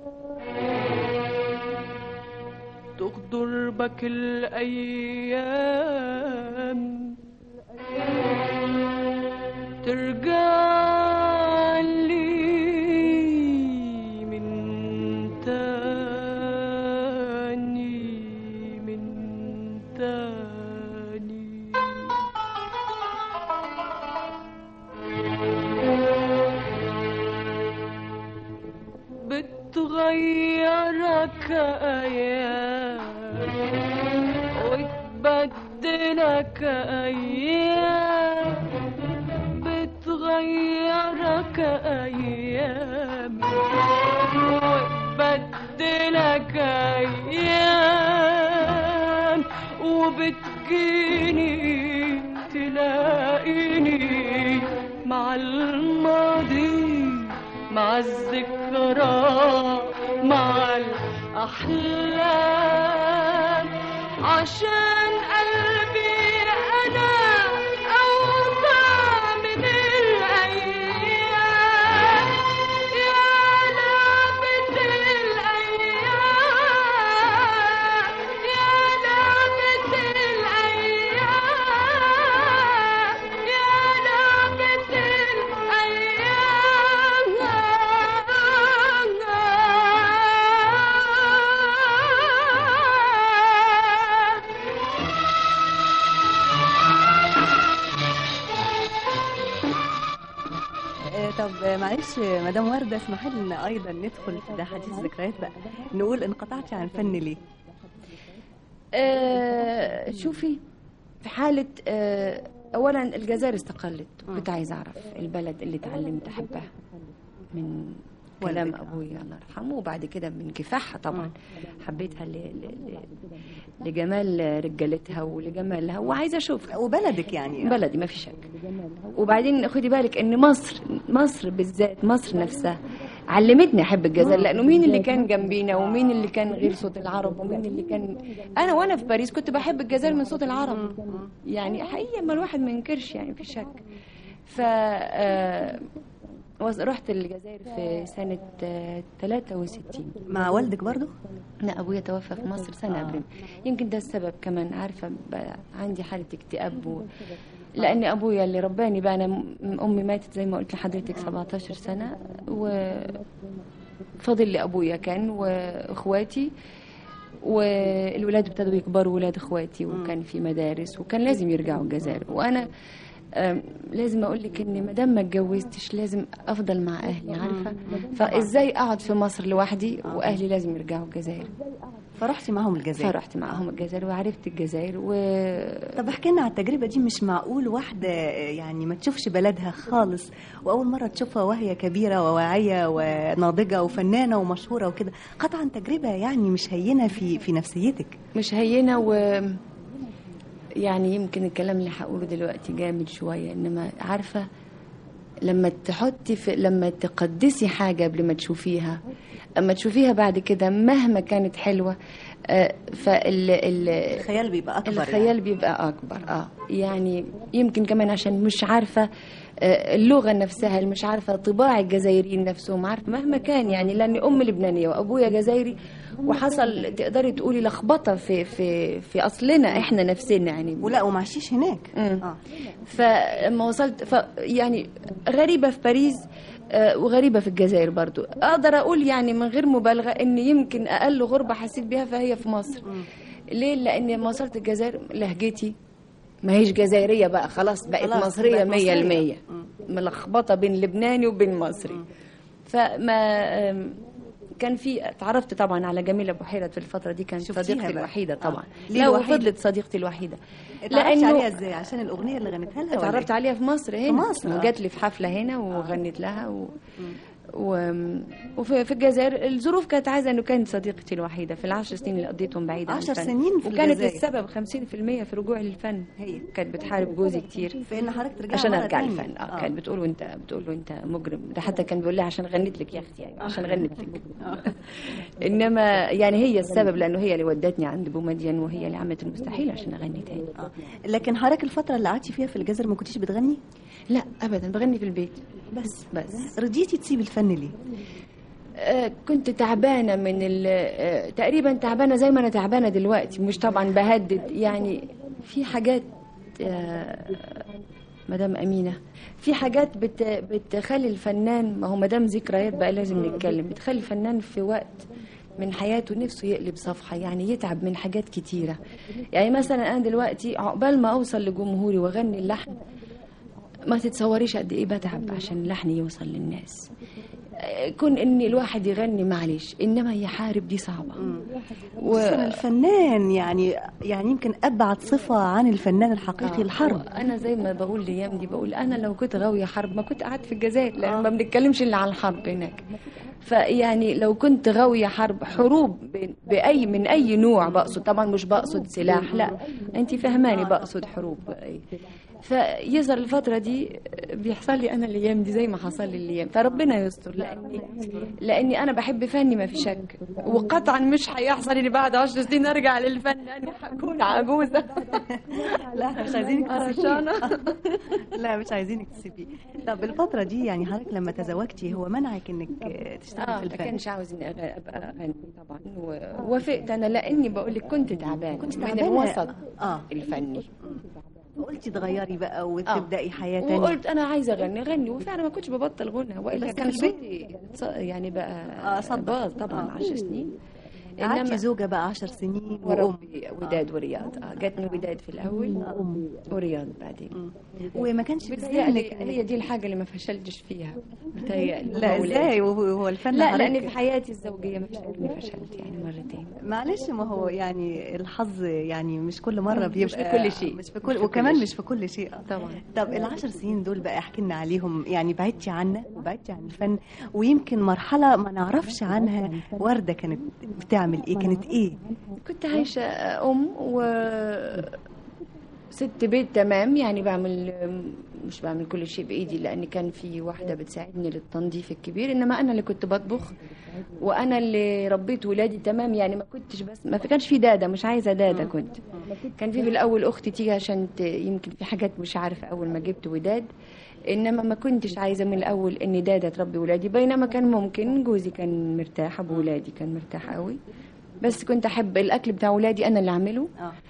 تغدر بك الأيام ترجع بتغيرك أيام وتبدلك أيام، بتغيرك أيام وتبدلك أيام، وبتجيني تلاقيني مع الماضي مع الذكرى مع الأحلام، عشان قلبي أنا أوفى من الأيام. يا معلش مدام وردة، اسمحي لنا أيضا ندخل في حديث ذكريات بقى، نقول انقطعتي عن الفن ليه؟ شوفي، في حالة أولا الجزائر استقلت، وكنت عايزة أعرف البلد اللي اتعلمت أحبها من كلام أبويا الله يرحمه، وبعد كده من كفاحها طبعا حبيتها لجمال رجالتها ولجمالها، وعايزة أشوفها. وبلدك يعني بلدي ما في شك. وبعدين خدي بالك إن مصر بالذات، مصر نفسها علمتني أحب الجزائر، لأنه مين اللي كان جنبينا ومين اللي كان غير صوت العرب ومين اللي كان. أنا وأنا في باريس كنت بحب الجزائر من صوت العرب، يعني حقيقة ما الواحد ما ينكرش يعني في شك. ف رحت الجزائر في سنة 63 مع والدك برضو؟ لا، أبويا توفى في مصر سنة قبل. يمكن ده السبب كمان، عارفة عندي حالة اكتئاب لأن أبويا اللي رباني بقى، أنا أمي ماتت زي ما قلت لحضرتك 17 سنة، وفضل لي أبويا كان وإخواتي، والولاد ابتدوا يكبروا ولاد إخواتي، وكان في مدارس وكان لازم يرجعوا الجزائر. وأنا لازم اقول لك ان ما دام ما اتجوزتش لازم افضل مع اهلي، عارفه، فازاي اقعد في مصر لوحدي واهلي لازم يرجعوا الجزائر. فرحتي معهم الجزائر؟ فرحت معهم الجزائر وعرفت الجزائر طب احكي لنا على التجربه دي. مش معقول واحده يعني ما تشوفش بلدها خالص واول مره تشوفها وهي كبيره وواعيه وناضجه وفنانه ومشهوره وكده، قطعا تجربه يعني مش هينه في نفسيتك. مش هينه، يعني يمكن الكلام اللي هقوله دلوقتي جامد شوية، إنما عارفة لما تقدسي حاجة قبل ما تشوفيها، أما تشوفيها بعد كده مهما كانت حلوة، الخيال بيبقى أكبر. الخيال بيبقى أكبر. يعني يمكن كمان عشان مش عارفة اللغة نفسها، مش عارفة طباع الجزائريين نفسهم، عارفة مهما كان يعني، لأن أمي لبنانية وأبويا جزائري، وحصل تقدري تقولي لخبطة في أصلنا إحنا نفسنا يعني. ولا ومعشيش هناك. فلما وصلت يعني غريبة في باريس، وغريبة في الجزائر برضو. أقدر أقول يعني من غير مبالغة إن يمكن أقل غربة حسيت بها فهي في مصر. ليه؟ لأن لما وصلت الجزائر لهجتي ما هيش جزائرية بقى، خلاص بقت مصرية 100%، ملخبطة بين لبناني وبين مصري. فما كان في تعرفت طبعا على جميلة بحيرت في الفترة دي، كانت صديقتي الوحيدة طبعا. لا، وفضلت صديقتي الوحيدة. اتعرفت عليها ازاي؟ عشان الأغنية اللي غنتها لها؟ اتعرفت عليها في مصر هنا، في مصر وجات لي في حفلة هنا وغنت لها وفي الجزائر الظروف كانت عايزة انه كانت صديقتي الوحيدة في ال10 سنين اللي قضيتهم بعيدة عن الفن. 10 سنين في وكانت الجزائر. السبب 50% في رجوعي للفن. هي كانت بتحارب جوزي كتير في ان حضرتك ترجعي عشان ارجع للفن. كانت بتقول له انت مجرم. ده حتى كان بيقول لي عشان غنيت لك يا اختي، يعني عشان غنيت لك. انما يعني هي السبب، لانه هي اللي ودتني عند بومدين، وهي اللي عملت المستحيل عشان اغني تاني. لكن حضرتك الفترة اللي قعدتي فيها في الجزائر ما كنتيش بتغني؟ لا ابدا، بغني في البيت بس رضيتي تسيبي الفن ليه؟ كنت تعبانة من تقريبا تعبانة زي ما أنا تعبانة دلوقتي، مش طبعا بهدد يعني. في حاجات مدام أمينة، في حاجات بتخلي الفنان، ما هو مدام ذكريات بقى لازم نتكلم، بتخلي الفنان في وقت من حياته نفسه يقلب صفحة، يعني يتعب من حاجات كتيرة. يعني مثلا أنا دلوقتي عقبال ما أوصل لجمهوري وأغني اللحن، ما تتصوريش قد إيه بتعب عشان اللحن يوصل للناس. كون ان الواحد يغني معلش، انما يحارب دي صعبه. الفنان يعني يمكن ابعد صفه عن الفنان الحقيقي الحرب. انا زي ما بقول ليام دي، بقول انا لو كنت غاويه حرب ما كنت قعدت في الجزائر، لان ما بنتكلمش الا على الحرب هناك. فيعني لو كنت غاويه حروب من اي نوع، بقصد طبعا مش بقصد سلاح، لا انت فهماني، بقصد حروب. فيظهر الفترة دي بيحصل لي أنا الأيام دي زي ما حصل لي الأيام، فربنا يستر، لأني أنا بحب فني ما في شك، وقطعا مش هيحصل إني بعد 10 سنين أرجع للفن، لأني هكون عجوزة. لا مش عايزينك تسيبيه. لا مش عايزينك تسيبيه. طب الفترة دي يعني حضرتك لما تزوجتي هو منعك إنك تشتغلي في الفن؟ ما كانش عاوز إني أبقى أغني طبعا، ووافقت أنا لأني بقول لك كنت تعبانة من الوسط الفني. قلتي تغيري بقى وتبدأي حياة تانية. وقلت أنا عايزة أغني، وفعلا ما كنتش ببطل غنى، وإلا كان صوتي يعني بقى باظ طبعا 10 سنين. قعدتي زوجة بقى 10 سنين وربي وداد ورياض. جاتني وداد في الأول ورياض بعدين. وما كانش بتهيألي هي دي الحاجة اللي ما فشلتش فيها بتهيألي. لا ازاي وهو الفن لا لأن في حياتي الزوجية ما فيش إني فشلت يعني مرتين. معلش ما هو يعني الحظ يعني مش كل مرة بيبقى مش في كل شيء، مش في كل وكمان مش في كل شيء طبعا. طب ال10 سنين دول بقى احكي لنا عليهم، يعني بعدتي عنا وبعدتي عن الفن، ويمكن مرحلة ما نعرفش عنها. وردة كانت بتعمل ايه؟ كانت ايه؟ كنت عايشة و ست بيت تمام، يعني مش بعمل كل شيء بإيدي لأن كان في واحدة بتساعدني للتنظيف الكبير، إنما أنا اللي كنت بطبخ وأنا اللي ربيت ولادي تمام. يعني ما كنتش بس ما كانش في دادة، مش عايزة دادة. كان في الأول أختي تيجي عشان يمكن في حاجات مش عارفة أول ما جبت وداد، إنما ما كنتش عايزة من الأول إني دادة تربي ولادي، بينما كان ممكن. جوزي كان مرتاح، أبو ولادي كان مرتاح قوي، بس كنت أحب الأكل بتاع ولادي أنا اللي أعمله،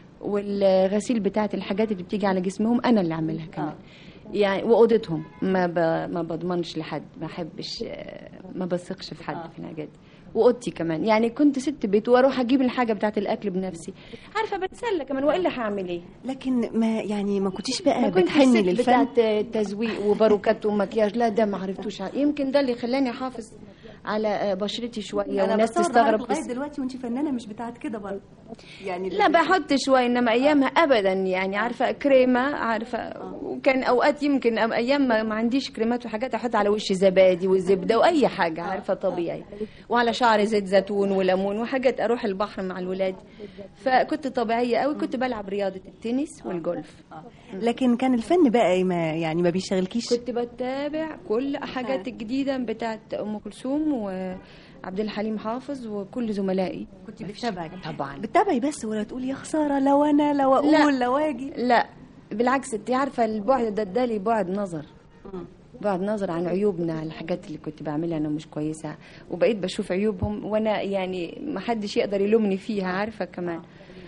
والغسيل بتاعت الحاجات اللي بتيجي على جسمهم أنا اللي أعملها كمان. يعني وأوضتهم ما بضمنش لحد، ما أحبش، ما بثقش في حد في الحاجات. وأوضتي كمان، يعني كنت ست بيت وأروح أجيب الحاجة بتاعت الأكل بنفسي، عارفة بتسلى كمان، وإلا هعمل إيه؟ لكن ما يعني ما كنتيش بقى بتحني للفن بتاعت التزويق وباروكات ومكياج؟ لا ده ما عرفتوش. يمكن ده اللي خلاني أحافظ على بشرتي شويه، والناس تستغرب. لغايه دلوقتي وانت فنانه مش بتاعت كده برضه يعني؟ لا بحط شويه، انما ايامها ابدا يعني عارفه كريمه، عارفه. وكان اوقات يمكن ايام ما عنديش كريمات وحاجات احط على وشي زبادي وزبده واي حاجه، عارفه طبيعي، وعلى شعري زيت زيتون وليمون وحاجات. اروح البحر مع الولاد، فكنت طبيعيه قوي. كنت بلعب رياضه التنس والجولف. لكن كان الفن بقى ما بيشغلكيش؟ كنت بتابع كل حاجات الجديده بتاعت ام كلثوم وعبد الحليم حافظ وكل زملائي. كنت بتتابعي؟ طبعا بتتابعي بس، ولا تقولي يا خساره لو انا لو اقول لو اجي؟ لا بالعكس، انت عارفه البعد ده ادالي بعد نظر، بعد نظر عن عيوبنا، الحاجات اللي كنت بعملها انا مش كويسه، وبقيت بشوف عيوبهم وانا يعني ما حدش يقدر يلومني فيها، عارفه كمان.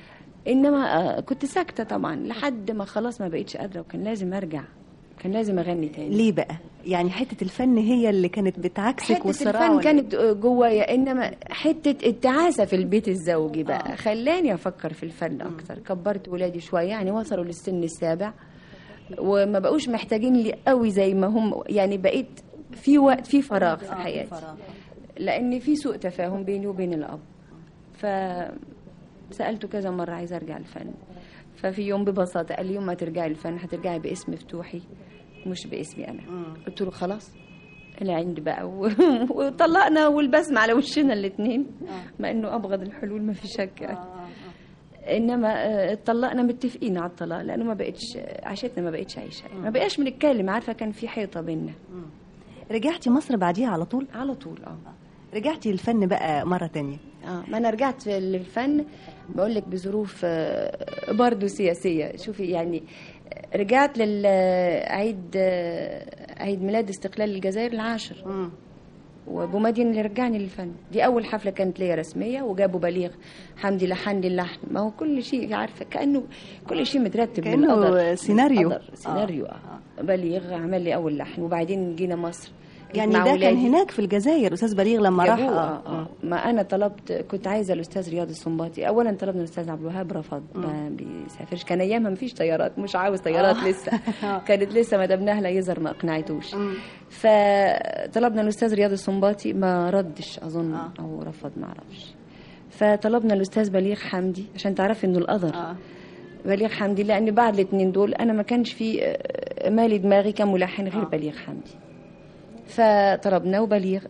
انما كنت ساكته طبعا لحد ما خلاص ما بقيتش قادره، وكان لازم ارجع، كان لازم اغني تاني. ليه بقى؟ يعني حته الفن هي اللي كانت بتعكسك والصراع؟ حته الفن كانت جوايا، انما حته التعاسه في البيت الزوجي بقى خلاني افكر في الفن اكتر. كبرت ولادي شويه، يعني وصلوا للسن السابع وما بقوش محتاجين لي قوي زي ما هم، يعني بقيت في وقت، في فراغ في حياتي، لان في سوء تفاهم بيني وبين الاب. فسالته كذا مره عايزه ارجع الفن، ففي يوم ببساطه قال لي يوم ما ترجعي الفن هترجعي باسم مفتوحي مش باسمي انا. قلت له خلاص العند بقى وطلقنا والبسمة على وشنا الاثنين، مع انه ابغض الحلول ما في شك. انما اتطلقنا متفقين على الطلاق، لانه ما بقتش عيشتنا، ما بقتش عايشه، ما بقاش بنتكلم، عارفه كان في حيطه بيننا. رجعتي مصر بعديها على طول؟ على طول. رجعتي الفن بقى مره تانية؟ ما انا رجعت للفن بقول لك بظروف برضه سياسيه. شوفي يعني رجعت عيد ميلاد استقلال الجزائر العاشر، وابو مدين اللي رجعني للفن. دي اول حفله كانت ليا رسميه، وجابوا بليغ حمدي لحن لي اللحن. ما هو كل شيء عارفه كانه كل شيء مترتب، كانه سيناريو. بليغ عمل لي اول لحن، وبعدين جينا مصر. يعني ده كان هناك في الجزائر استاذ بليغ لما راح؟ ما انا طلبت، كنت عايزه الاستاذ رياض السنباطي. اولا طلبنا الاستاذ عبد الوهاب، رفض، ما بيسافرش، كان ايامها ما فيش طيارات، مش عاوز طيارات لسه كانت لسه مدامناها لا يظهر، ما اقنعتوش. فطلبنا الاستاذ رياض السنباطي، ما ردش اظن او رفض، ما اعرفش. فطلبنا الاستاذ بليغ حمدي، عشان تعرفي انه القدر. بليغ حمدي، لان بعد الاثنين دول انا ما كانش في مالي دماغي كملحن غير بليغ حمدي. فطلبنا، وبليغ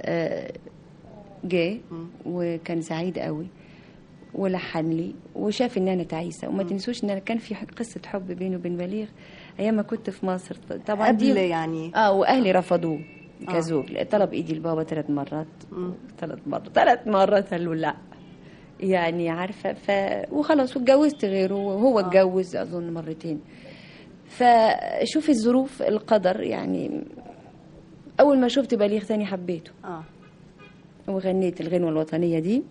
جاي وكان سعيد قوي ولحن لي، وشاف ان انا تعيسه. وما تنسوش ان انا كان في قصه حب بيني وبين بليغ ايام ما كنت في مصر طبعا، قبل يعني واهلي رفضوه كزوج. طلب ايدي البابا 3 مرات، 3 مرات قال له لا، يعني عارفه. وخلاص، واتجوزت غيره، وهو اتجوز اظن 2 مرات. فشوفي الظروف، القدر. يعني أول ما شفت بليغ ثاني حبيته، وغنيت الغنوة الوطنية دي.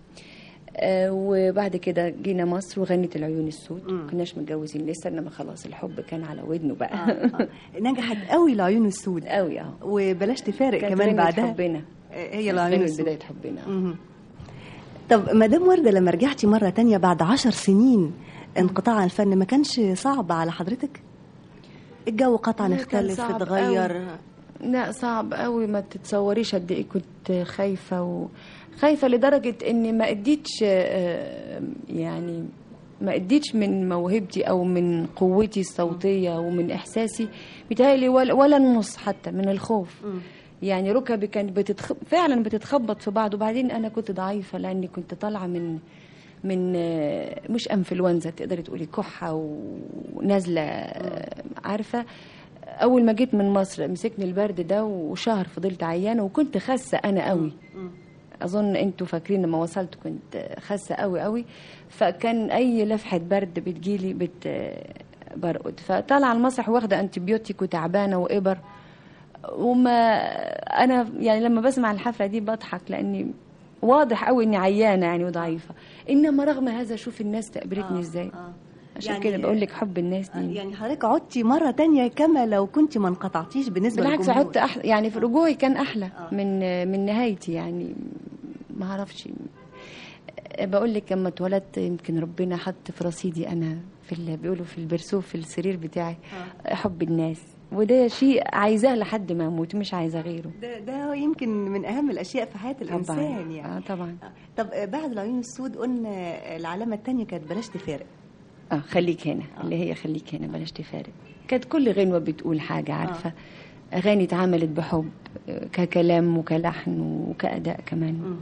وبعد كده جينا مصر وغنيت العيون السود. كناش متجوزين لسه، إنما خلاص الحب كان على ودنه بقى. نجحت قوي العيون السود قوي. وبلاش تفارق كمان بعدها. حبنا هي العيون السود بداية حبنا. طب مدام وردة، لما رجعتي مرة تانية بعد 10 سنين انقطاع عن الفن، ما كانش صعب على حضرتك؟ الجو قطعا كان اختلف، صعب اتغير. لا صعب قوي، ما تتصوريش قد ايه كنت خايفة لدرجة اني ما اديتش يعني ما اديتش من موهبتي او من قوتي الصوتية ومن احساسي بيتهيألي ولا النص حتى من الخوف. يعني ركبي كانت فعلا بتتخبط في بعض. وبعدين انا كنت ضعيفة لاني كنت طالعة من مش انفلونزا، تقدري تقولي كحة ونازلة. عارفة، اول ما جيت من مصر مسكني البرد ده وشهر فضلت عيانة وكنت خاسة انا قوي. اظن انتوا فاكرين لما وصلت كنت خاسة قوي قوي، فكان اي لفحة برد بتجيلي برقد. فطالعة المسرح واخدة انتبيوتيك وتعبانة وإبر. وما انا يعني لما بسمع الحفلة دي بضحك لاني واضح قوي اني عيانة يعني وضعيفة. انما رغم هذا شوف الناس تقبلتني ازاي. عشان يعني كده بقول لك حب الناس دي. يعني حضرتك عدتي مرة تانية كما لو كنت ما انقطعتيش بالنسبة بالعكس، عدت يعني في رجوعي كان احلى من نهايتي. يعني ما اعرفش، بقول لك لما اتولدت يمكن ربنا حط في رصيدي انا في بيقولوا في البرسوف في السرير بتاعي حب الناس، وده شيء عايزاه لحد ما اموت، مش عايزاه غيره. ده يمكن من اهم الاشياء في حياه الانسان طبعاً. يعني. طبعا. طب بعد العيون السود قلنا العلامه الثانيه كانت بلاش تفارق. خليك هنا. اللي هي خليك هنا بلاش تفارق، كانت كل غنوه بتقول حاجه. عارفه، اغاني اتعملت بحب ككلام وكلحن وكأداء كمان.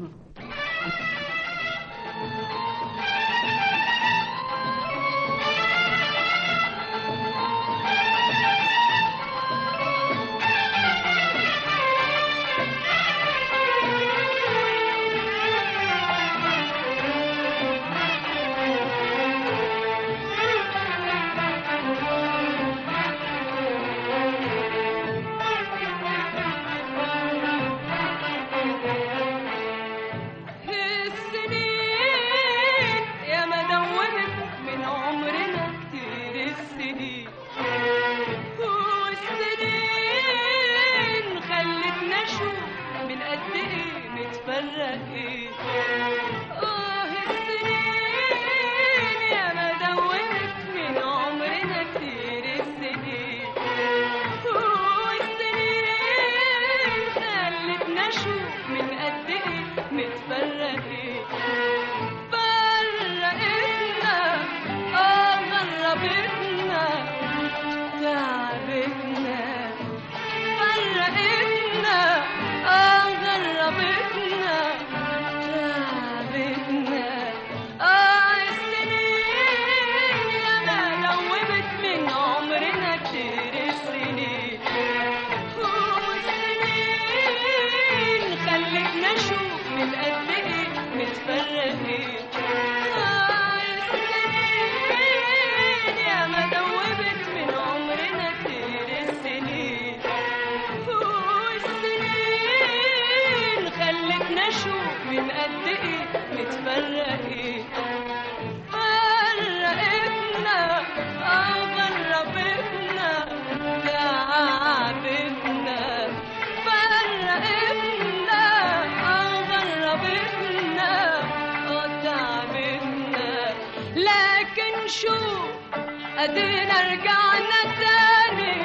ادينا رجعنا تاني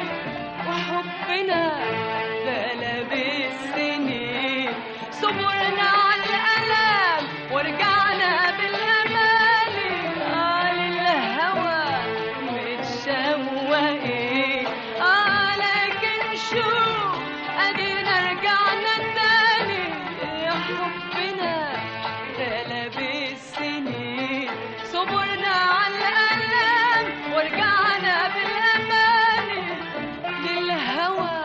وحبنا بلا بالسنين، صبرنا على الالام ورجعنا بالاماني على الهوى متشوقين. لكن شو ادينا رجعنا تاني يا حبنا بلا بالسنين، صبرنا على الالام ورجعنا بالأماني للهوى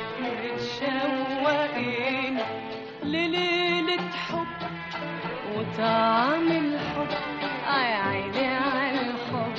متشوقين، لليلة حب وطعم الحب. يا عيني على الحب،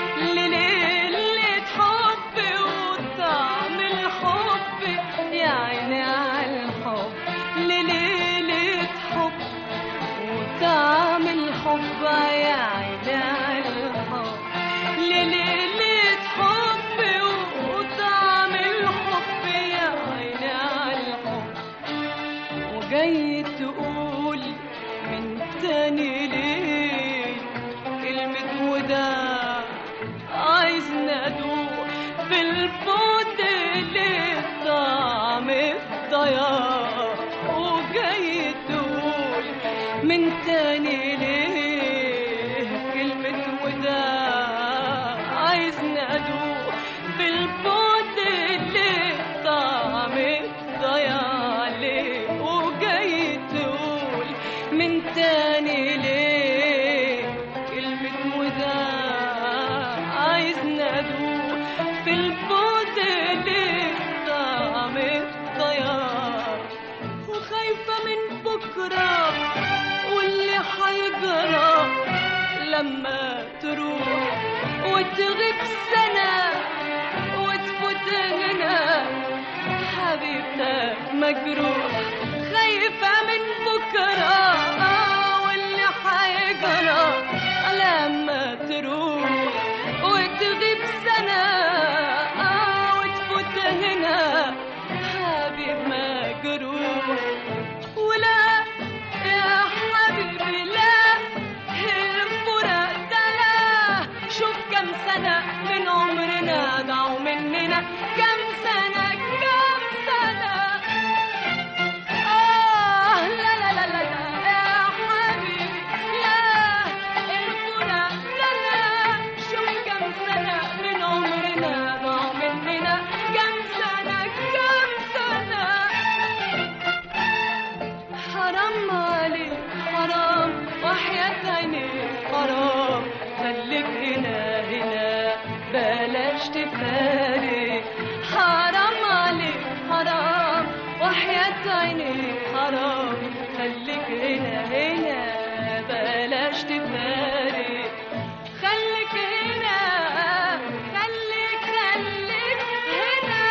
لليلة حب وطعم الحب. يا عيني على الحب، لليلة حب وطعم الحب. يا عيني على الحب، لليلة حب وطعم الحب. يا عيني على الحب، وجاي تقول من تاني ليه كلمة وداع عايزنا ادوق في البعد اللي طعم الضياع وجاي تقول من تاني ليه كلمة وداع عايزنا ادوق في البعد اللي طعم الضياع ليه وجاي تقول من تاني ليه كلمة وداع عايزنا ادوق في البعد اللي طعم الضياع وخايفة من بكرة واللي حيجرى لما تروح وتغيب سنة وتفوت هنا حبيبتك مجروح خايفة من بكرة واللي حيجرى لما تروح وتغيب سنة وتفوت هنا حبيب مجروح ولا يا حبيبي لا الفراق ده لا شوف كم سنة من عمرنا ضاعوا مننا كم سنة كم سنة لا لا لا لا يا حبيبي لا الفراق ده لا شوف كم سنة من عمرنا ضاعوا مننا كم سنة كم سنة حرام عليك حرام وحياة عينيك حرام خليك هنا هنا بلاش تفارق حرام عليك حرام وحياة عينيك حرام خليك هنا هنا بلاش تفارق خليك هنا خليك هنا.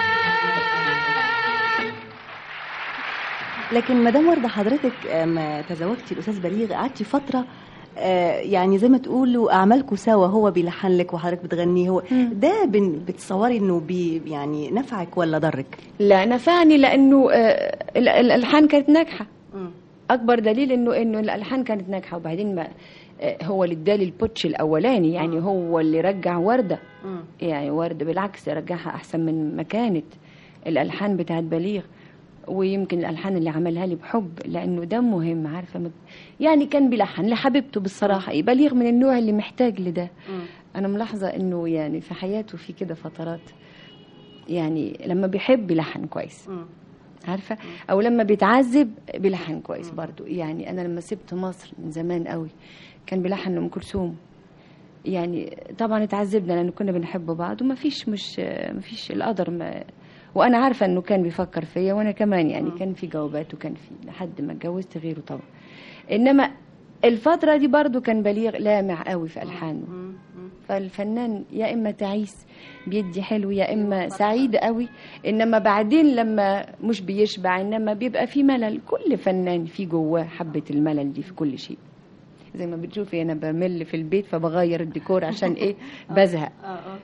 لكن مدام وردة حضرتك ما تزوجتي الأستاذ بليغ قعدتي فترة يعني زي ما تقولوا أعمالكم سوا هو بيلحن لك وحضرتك بتغنيه هو ده بتصوري إنه يعني نفعك ولا ضرك؟ لا نفعني لأنه الألحان كانت ناجحة أكبر دليل إنه الألحان كانت ناجحة وبعدين ما هو اللي ادالي البوتش الأولاني يعني هو اللي رجع وردة يعني وردة بالعكس رجعها أحسن من ما كانت الألحان بتاعت بليغ ويمكن الألحان اللي عملها لي بحب لأنه ده مهم عارفة يعني كان بيلحن لحبيبته بالصراحة بليغ من النوع اللي محتاج لده أنا ملاحظة إنه يعني في حياته في كده فترات يعني لما بيحب يلحن كويس عارفة أو لما بيتعذب بيلحن كويس برضو يعني أنا لما سبت مصر من زمان قوي كان بيلحن أم كلثوم يعني طبعا اتعذبنا لأنه كنا بنحب بعض وما فيش القدر وانا عارفه انه كان بيفكر فيا وانا كمان يعني كان في جوابات وكان في لحد ما اتجوزت غيره طبعا انما الفتره دي برضو كان بليغ لامع قوي في الحانه فالفنان يا اما تعيس بيدي حلو يا اما سعيد قوي انما بعدين لما مش بيشبع انما بيبقى في ملل كل فنان في جواه حبه الملل دي في كل شيء زي ما بتشوفي انا بمل في البيت فبغير الديكور عشان ايه بزهق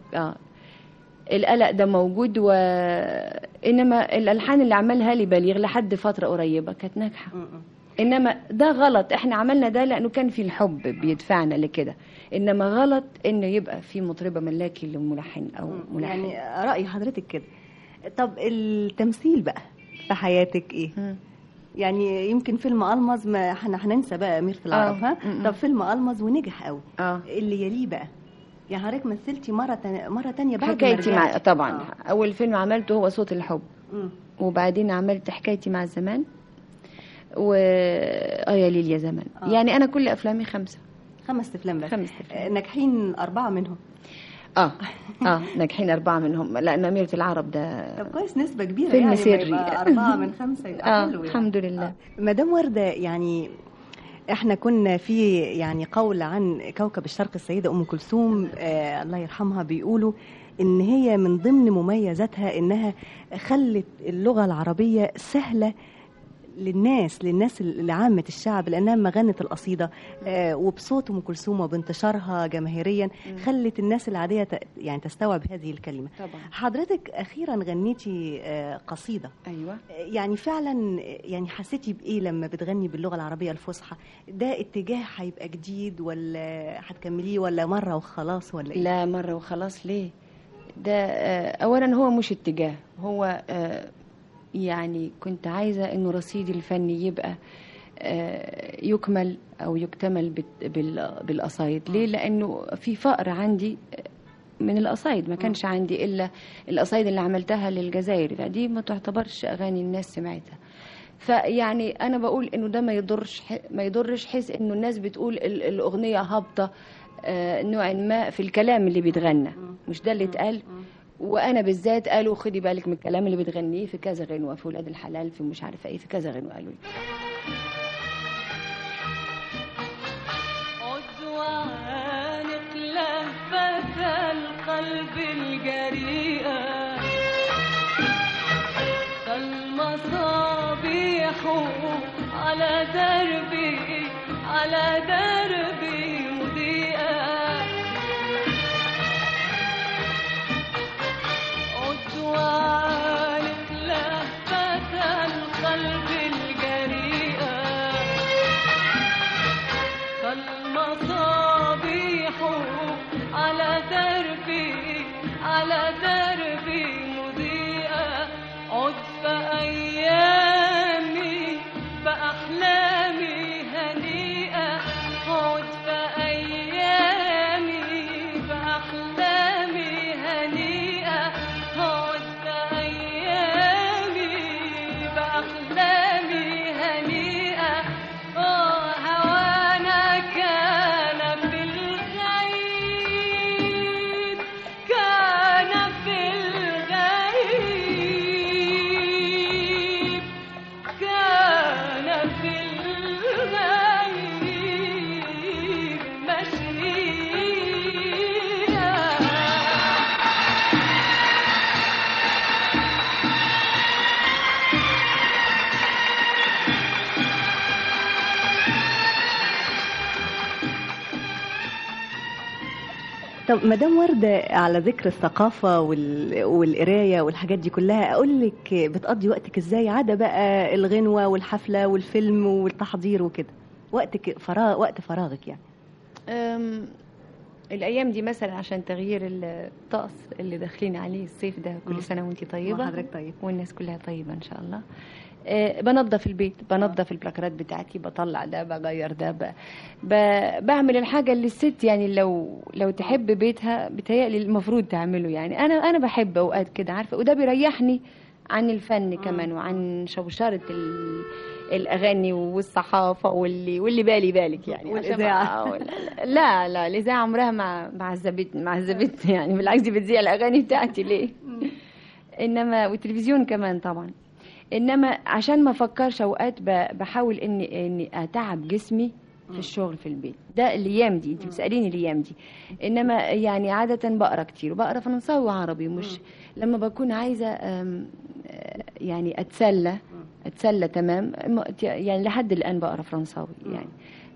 القلق ده موجود انما الالحان اللي عملها لي بليغ لحد فتره قريبه كانت ناجحه انما ده غلط احنا عملنا ده لانه كان في الحب بيدفعنا لكده انما غلط انه يبقى في مطربه ملاكي لملحن او ملحن يعني راي حضرتك كده طب التمثيل بقى في حياتك ايه يعني يمكن فيلم ألمظ ما احنا هننسى بقى أميرة العرب ها طب فيلم ألمظ ونجح قوي اللي يليه بقى يعني حضرتك مثلتي مرة تانية بعد حكايتي مع طبعا أول فيلم عملته هو صوت الحب وبعدين عملت حكايتي مع الزمان يا ليل يا زمان يعني أنا كل أفلامي 5 أفلام بس ناجحين 4 منهم ناجحين 4 منهم لأن أميرة العرب ده طب كويس نسبة كبيرة فيلم يعني سري 4 من 5 يبقى حلو الحمد لله مدام وردة يعني احنا كنا في يعني قول عن كوكب الشرق السيدة أم كلثوم الله يرحمها بيقولوا ان هي من ضمن مميزاتها انها خلت اللغة العربية سهلة للناس لعامة الشعب، لأنها لما غنت القصيدة وبصوت أم كلثوم وبانتشارها جماهيريا خلت الناس العادية يعني تستوعب هذه الكلمة. طبعا. حضرتك أخيرا غنيتي قصيدة. أيوة. يعني فعلا يعني حسيتي بإيه لما بتغني باللغة العربية الفصحى؟ ده اتجاه هيبقى جديد ولا هتكمليه ولا مرة وخلاص ولا إيه؟ لا، مرة وخلاص ليه؟ ده أولا هو مش اتجاه، هو يعني كنت عايزة إنه رصيدي الفني يبقى يكمل أو يكتمل بالقصايد. ليه؟ لأنه في فقر عندي من القصايد، ما كانش عندي إلا القصايد اللي عملتها للجزائر، فدي ما تعتبرش أغاني الناس سمعتها. فيعني أنا بقول إنه ده ما يضرش حيث إنه الناس بتقول الأغنية هابطة نوعا ما في الكلام اللي بيتغنى، مش ده اللي اتقال. وانا بالذات قالوا خدي بالك من الكلام اللي بتغنيه في كذا غنوه، في ولاد الحلال، في مش عارفه ايه، في كذا غنوه قالوا لي. عدوانك لهفة القلب الجريئة، فالمصابيح على دربي مضيئة. عدوانك لهفة القلب الجريئة، فالمصابيح على دربي مضيئة. عد فأيامي بأحلامي هنيئة، عد فأيامي بأحلامي هنيئة، عد فأيامي بأحلامي هنيئة. هوانا كان في الغيب، كان في الغيب، كان في الغيب مشيئة. طب مدام وردة، على ذكر الثقافة والقراية والحاجات دي كلها، أقول لك بتقضي وقتك إزاي عدا بقى الغنوة والحفلة والفيلم والتحضير وكده؟ وقت فراغك يعني. الايام دي مثلا عشان تغيير الطقس اللي داخلين عليه الصيف ده، كل سنه وانتي طيبه وحضرتك طيب والناس كلها طيبه ان شاء الله. بنظف البيت، بنظف البلاكرات بتاعتي، بطلع ده، بغير ده، بعمل الحاجه اللي الست يعني لو تحب بيتها بتهيألي المفروض تعمله. يعني انا بحب اوقات كده، عارفه، وده بيريحني عن الفن كمان وعن شوشره الاغاني والصحافه واللي بالك يعني. والاذاعه لا الاذاعه عمرها ما عذبتني يعني، بالعكس دي بتذيع الاغاني بتاعتي ليه. انما والتلفزيون كمان طبعا. انما عشان ما افكرش اوقات بحاول اني اتعب جسمي في الشغل في البيت. ده الايام دي انت بتساليني الايام دي. انما يعني عاده بقرا كتير، وبقرا فرنساوي وعربي. مش لما بكون عايزه يعني اتسلى تمام يعني. لحد الان بقرا فرنساوي يعني،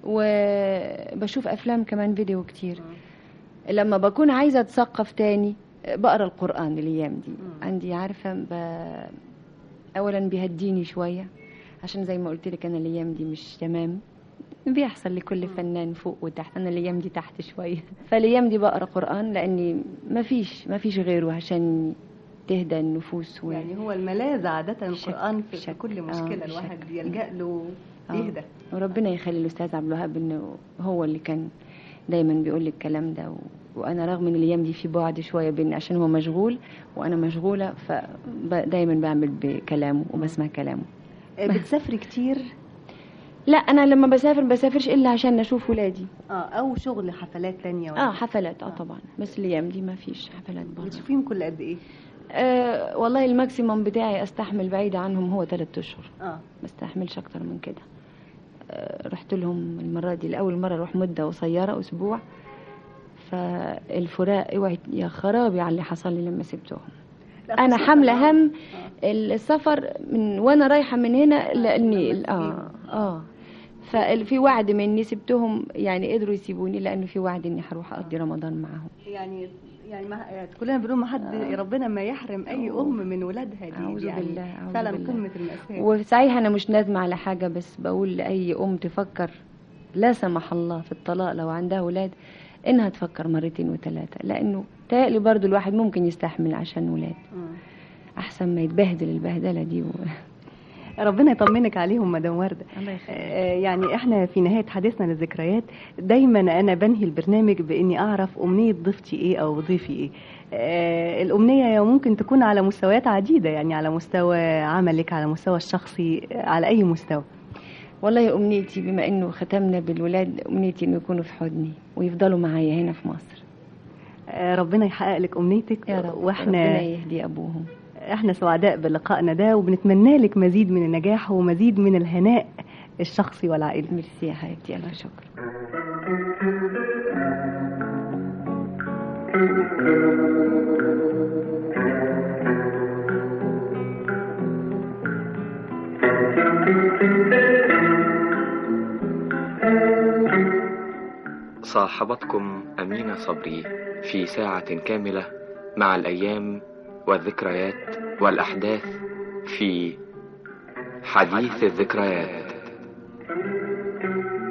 وبشوف افلام كمان فيديو كتير. لما بكون عايزه اتثقف تاني بقرا القران الايام دي. عندي عارفه اولا بيهديني شويه، عشان زي ما قلت لك انا الايام دي مش تمام، بيحصل لكل فنان فوق وتحت. انا الايام دي تحت شويه، فالايام دي بقرا قران لاني ما فيش غيره عشان تهدى النفوس يعني هو الملاذ عاده القران في كل مشكله الواحد يلجأ له يهدى. وربنا يخلي الاستاذ عبد الوهاب انه هو اللي كان دايما بيقول لي الكلام ده. وانا رغم ان الايام دي في بعد شويه بيني عشان هو مشغول وانا مشغوله، فدايما بعمل بكلامه وبسمع كلامه. بتسافري كتير؟ لا، انا لما بسافرش الا عشان اشوف ولادي. او شغل حفلات تانية ولا؟ حفلات طبعا، بس الايام دي ما فيش حفلات برضه. بتشوفيهم كل قد ايه؟ والله الماكسيموم بتاعي استحمل بعيدة عنهم هو 3 اشهر. ما استحملش اكتر من كده. رحت لهم المرة دي لأول مرة اروح مدة قصيرة اسبوع، فالفراق اوعي يا خرابي على اللي حصل لي لما سبتهم. انا حامله هم السفر من وانا رايحه من هنا لاني ففي وعد مني سبتهم، يعني قدروا يسيبوني لانه في وعد اني هروح اقضي رمضان معاهم. يعني كلنا بنقول ما حد ربنا ما يحرم اي ام من ولادها دي. أعوذ يعني بالله، أعوذ فعلا بالله. قمه المأساة. وصحيح انا مش نادمه على حاجه، بس بقول لاي ام تفكر لا سمح الله في الطلاق لو عندها اولاد انها تفكر مرتين وثلاثه، لانه تهيألي برضو الواحد ممكن يستحمل عشان ولاد احسن ما يتبهدل البهدله دي ربنا يطمنك عليهم مدام وردة. الله يخليك. يعني احنا في نهاية حديثنا للذكريات دايما انا بنهي البرنامج باني اعرف امنية ضيفتي ايه او ضيفي ايه. الامنية ممكن تكون على مستويات عديدة، يعني على مستوى عملك، على مستوى الشخصي، على اي مستوى. والله امنيتي بما انه ختمنا بالولاد، امنيتي انه يكونوا في حضني ويفضلوا معايا هنا في مصر. ربنا يحقق لك امنيتك يا رب. واحنا ربنا يهدي ابوهم. احنا سعداء بلقائنا ده، وبنتمنى لك مزيد من النجاح ومزيد من الهناء الشخصي والعائلي. ميرسي يا حبيبتي، الف شكر. صاحبتكم أمينة صبري في ساعة كاملة مع الأيام والذكريات والأحداث في حديث الذكريات.